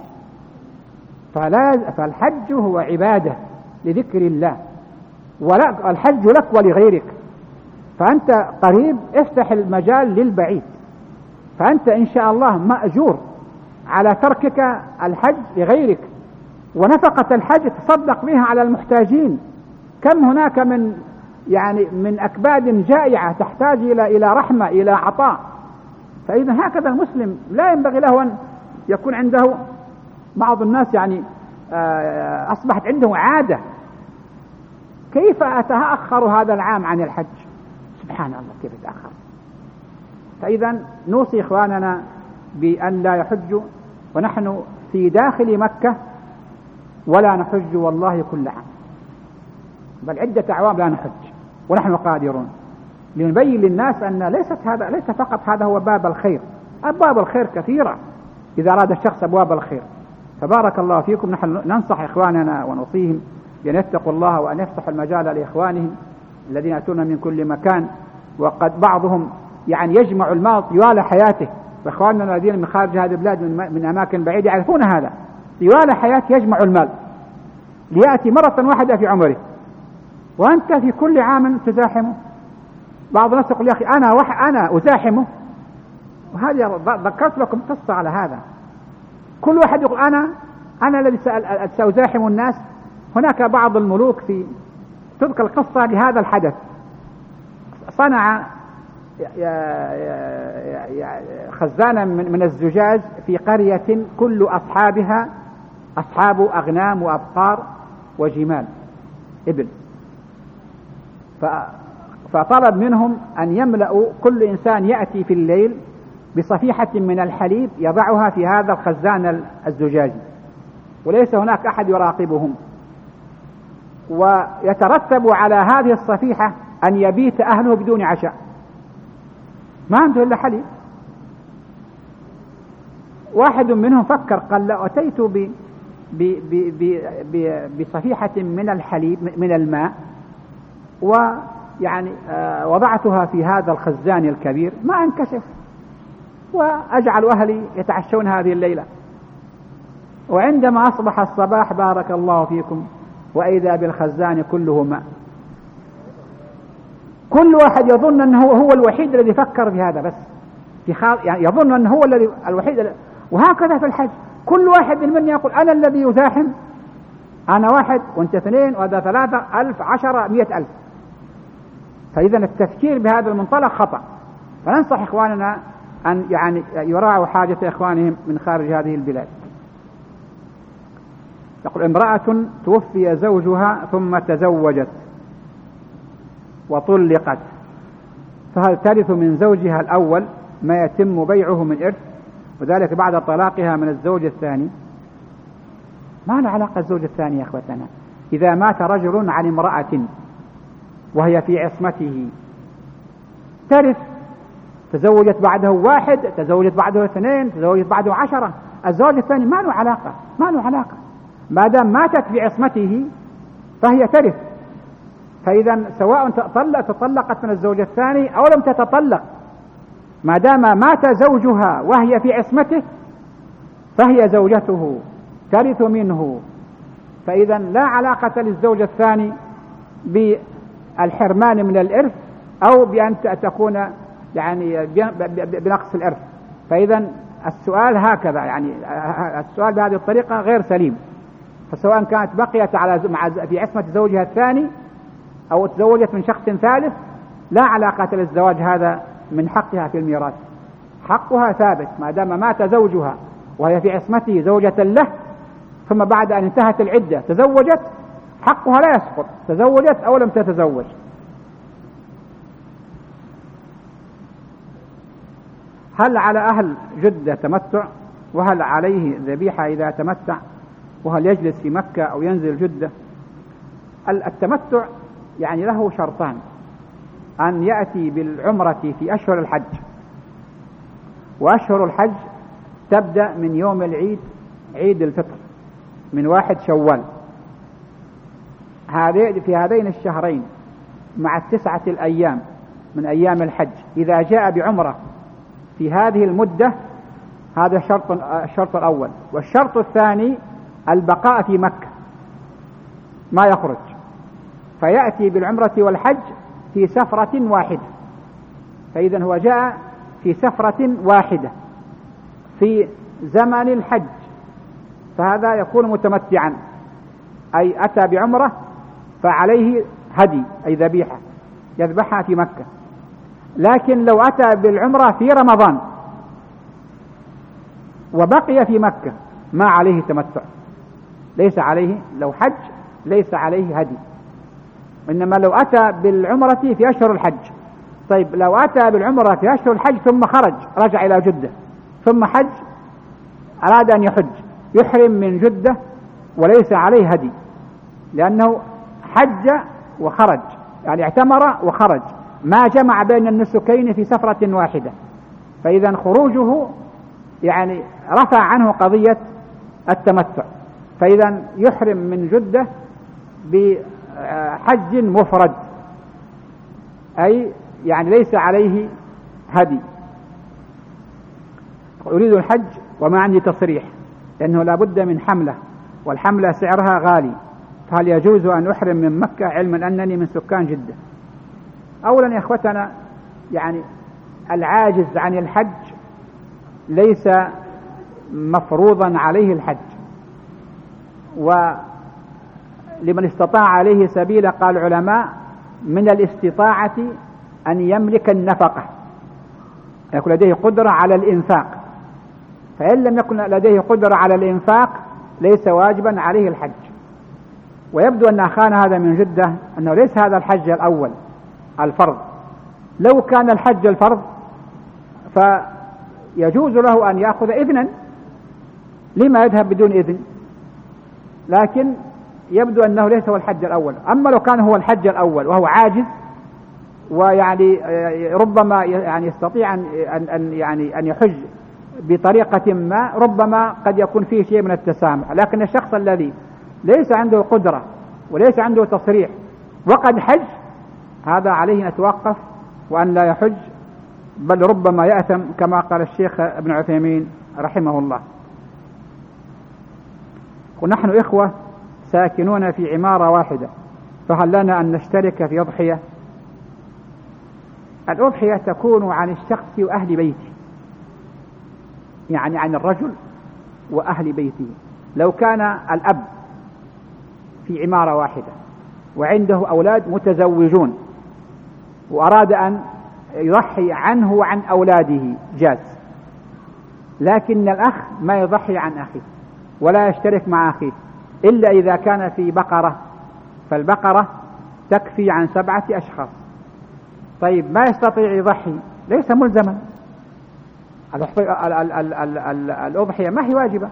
فالحج هو عبادة لذكر الله، ولا الحج لك ولغيرك. فأنت قريب افتح المجال للبعيد. فأنت إن شاء الله مأجور على تركك الحج لغيرك، ونفقة الحج تصدق بها على المحتاجين. كم هناك من أكباد جائعة تحتاج إلى رحمة، إلى عطاء. فإذا هكذا المسلم لا ينبغي له أن يكون عنده، بعض الناس يعني أصبحت عنده عادة، كيف أتأخر هذا العام عن الحج؟ سبحان الله، كيف يتأخر؟ فإذا نوصي إخواننا بأن لا يحجوا، ونحن في داخل مكة ولا نحج والله كل عام، بل عدة أعوام لا نحج ونحن قادرون، لنبين للناس أن ليس فقط هذا هو باب الخير. أبواب الخير كثيرة إذا أراد الشخص أبواب الخير. فبارك الله فيكم. نحن ننصح إخواننا ونوصيهم بأن يتقوا الله وأن يفتحوا المجال لإخوانهم الذين يأتون من كل مكان، وقد بعضهم يعني يجمع المال طوال حياته. وإخواننا الذين من خارج هذه البلاد من أماكن بعيدة يعرفون هذا، طوال حياته يجمع المال ليأتي مرة واحدة في عمره، وأنت في كل عام تزاحمه. بعض الناس يقول يا أخي أنا أزاحمه، وهذه ذكرت لكم قصة على هذا. كل واحد يقول أنا الذي سأزاحم الناس. هناك بعض الملوك تذكر القصة لهذا الحدث. صنع خزانا من الزجاج في قرية كل أصحابها أصحاب أغنام وأبقار وجمال إبل، فطلب منهم أن يملأوا، كل إنسان يأتي في الليل بصفيحة من الحليب يضعها في هذا الخزان الزجاجي، وليس هناك أحد يراقبهم، ويترتب على هذه الصفيحة أن يبيت أهله بدون عشاء، ما عنده إلا حليب. واحد منهم فكر قال لو أتيت بصفيحة من الحليب من الماء ويعني وضعتها في هذا الخزان الكبير ما انكشف، وأجعل أهلي يتعشون هذه الليلة، وعندما أصبح الصباح بارك الله فيكم وإذا بالخزان كله ماء. كل واحد يظن أنه هو الوحيد الذي فكر في هذا، بس يعني يظن أنه هو الوحيد. وهكذا في الحج كل واحد منا يقول أنا الذي يزاحم، أنا واحد وأنت اثنين وهذا 3,000 10 100,000. فإذا التفكير بهذا المنطلق خطأ. فننصح إخواننا أن يعني يراعوا حاجة إخوانهم من خارج هذه البلاد. يقول امرأة توفي زوجها ثم تزوجت وطلقت، فهل ترث من زوجها الأول ما يتم بيعه من إرث، وذلك بعد طلاقها من الزوج الثاني؟ ما له علاقة الزوج الثاني يا أخوتنا. إذا مات رجل عن امرأة وهي في عصمته ترث. تزوجت بعده 1، تزوجت بعده 2، تزوجت بعده 10، الزوج الثاني ما له علاقة، ما له علاقة. ما دام ماتت في عصمته فهي ترث. فإذا سواء تطلقت من الزوج الثاني أو لم تتطلق، ما دام مات زوجها وهي في عصمته فهي زوجته ترث منه. فإذا لا علاقة للزوج الثاني بالحرمان من الإرث أو بأن تكون يعني بنقص الإرث. فإذا السؤال هكذا، يعني السؤال بهذه الطريقة غير سليم. فسواء كانت بقيت في عصمة زوجها الثاني أو تزوجت من شخص ثالث لا علاقة للزواج هذا من حقها في الميراث. حقها ثابت ما دام مات زوجها وهي في عصمته زوجة له، ثم بعد أن انتهت العدة تزوجت، حقها لا يسقط، تزوجت أو لم تتزوج. هل على أهل جدة تمتع؟ وهل عليه ذبيحة إذا تمتع؟ وهل يجلس في مكة أو ينزل جدة؟ التمتع يعني له شرطان: أن يأتي بالعمرة في أشهر الحج، وأشهر الحج تبدأ من يوم العيد، عيد الفطر، من 1 شوال. في هذين الشهرين مع 9 الأيام من أيام الحج إذا جاء بعمرة في هذه المدة، هذا الشرط الأول. والشرط الثاني البقاء في مكة ما يخرج، فيأتي بالعمرة والحج في سفرة واحدة. فإذا هو جاء في سفرة واحدة في زمن الحج، فهذا يكون متمتعا، أي أتى بعمرة فعليه هدي أي ذبيحة يذبحها في مكة. لكن لو أتى بالعمرة في رمضان وبقي في مكة ما عليه تمتع، ليس عليه، لو حج ليس عليه هدي. إنما لو أتى بالعمرة في أشهر الحج. طيب لو أتى بالعمرة في أشهر الحج ثم خرج رجع إلى جدة ثم حج، أراد أن يحج، يحرم من جدة وليس عليه هدي، لأنه حج وخرج، يعني اعتمر وخرج، ما جمع بين النسكين في سفرة واحدة. فإذا خروجه يعني رفع عنه قضية التمتع. فإذا يحرم من جدة بحج مفرد، أي يعني ليس عليه هدي. أريد الحج وما عندي تصريح، لأنه لا بد من حملة، والحملة سعرها غالي، فهل يجوز أن أحرم من مكة علما أنني من سكان جدة؟ أولا يا أخوتنا، يعني العاجز عن الحج ليس مفروضا عليه الحج، ولمن استطاع عليه سبيلا قال العلماء من الاستطاعة أن يملك النفقة، يكون لديه قدرة على الإنفاق. فإن لم يكن لديه قدرة على الإنفاق ليس واجبا عليه الحج. ويبدو أن أخانا هذا من جدة أنه ليس هذا الحج الأول الفرض. لو كان الحج الفرض فيجوز له أن يأخذ إذنا، لما يذهب بدون إذن؟ لكن يبدو أنه ليس هو الحج الأول. أما لو كان هو الحج الأول وهو عاجز، ويعني ربما يعني يستطيع أن يحج بطريقة ما، ربما قد يكون فيه شيء من التسامح. لكن الشخص الذي ليس عنده قدرة وليس عنده تصريح وقد حج، هذا عليه أن يتوقف وأن لا يحج، بل ربما يأثم كما قال الشيخ ابن عثيمين رحمه الله. ونحن إخوة ساكنون في عمارة واحدة، فهل لنا أن نشترك في أضحية؟ الأضحية تكون عن الشخص وأهل بيته، يعني عن الرجل وأهل بيته. لو كان الأب في عمارة واحدة وعنده أولاد متزوجون وأراد أن يضحي عنه وعن أولاده جاز، لكن الأخ ما يضحي عن أخيه ولا يشترك مع أخيه إلا إذا كان في بقرة، فالبقرة تكفي عن 7 أشخاص. طيب ما يستطيع يضحي، ليس ملزما. الأضحية ما هي واجبة،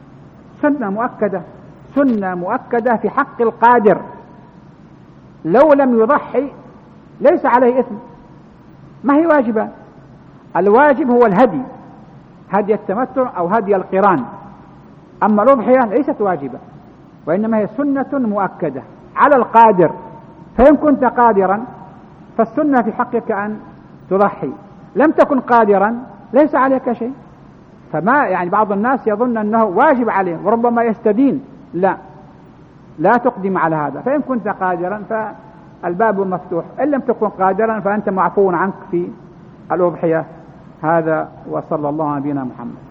سنة مؤكدة في حق القادر. لو لم يضحي ليس عليه إثم، ما هي واجبة. الواجب هو الهدي، هدي التمتع أو هدي القران. أما الأضحية ليست واجبة، وإنما هي سنة مؤكدة على القادر. فإن كنت قادرا فالسنة في حقك أن تضحي، لم تكن قادرا ليس عليك شيء. فما يعني بعض الناس يظن أنه واجب عليه وربما يستدين، لا تقدم على هذا. فإن كنت قادرا فالباب مفتوح، إن لم تكن قادرا فأنت معفو عنك في الأضحية. هذا وصلى الله على نبينا محمد.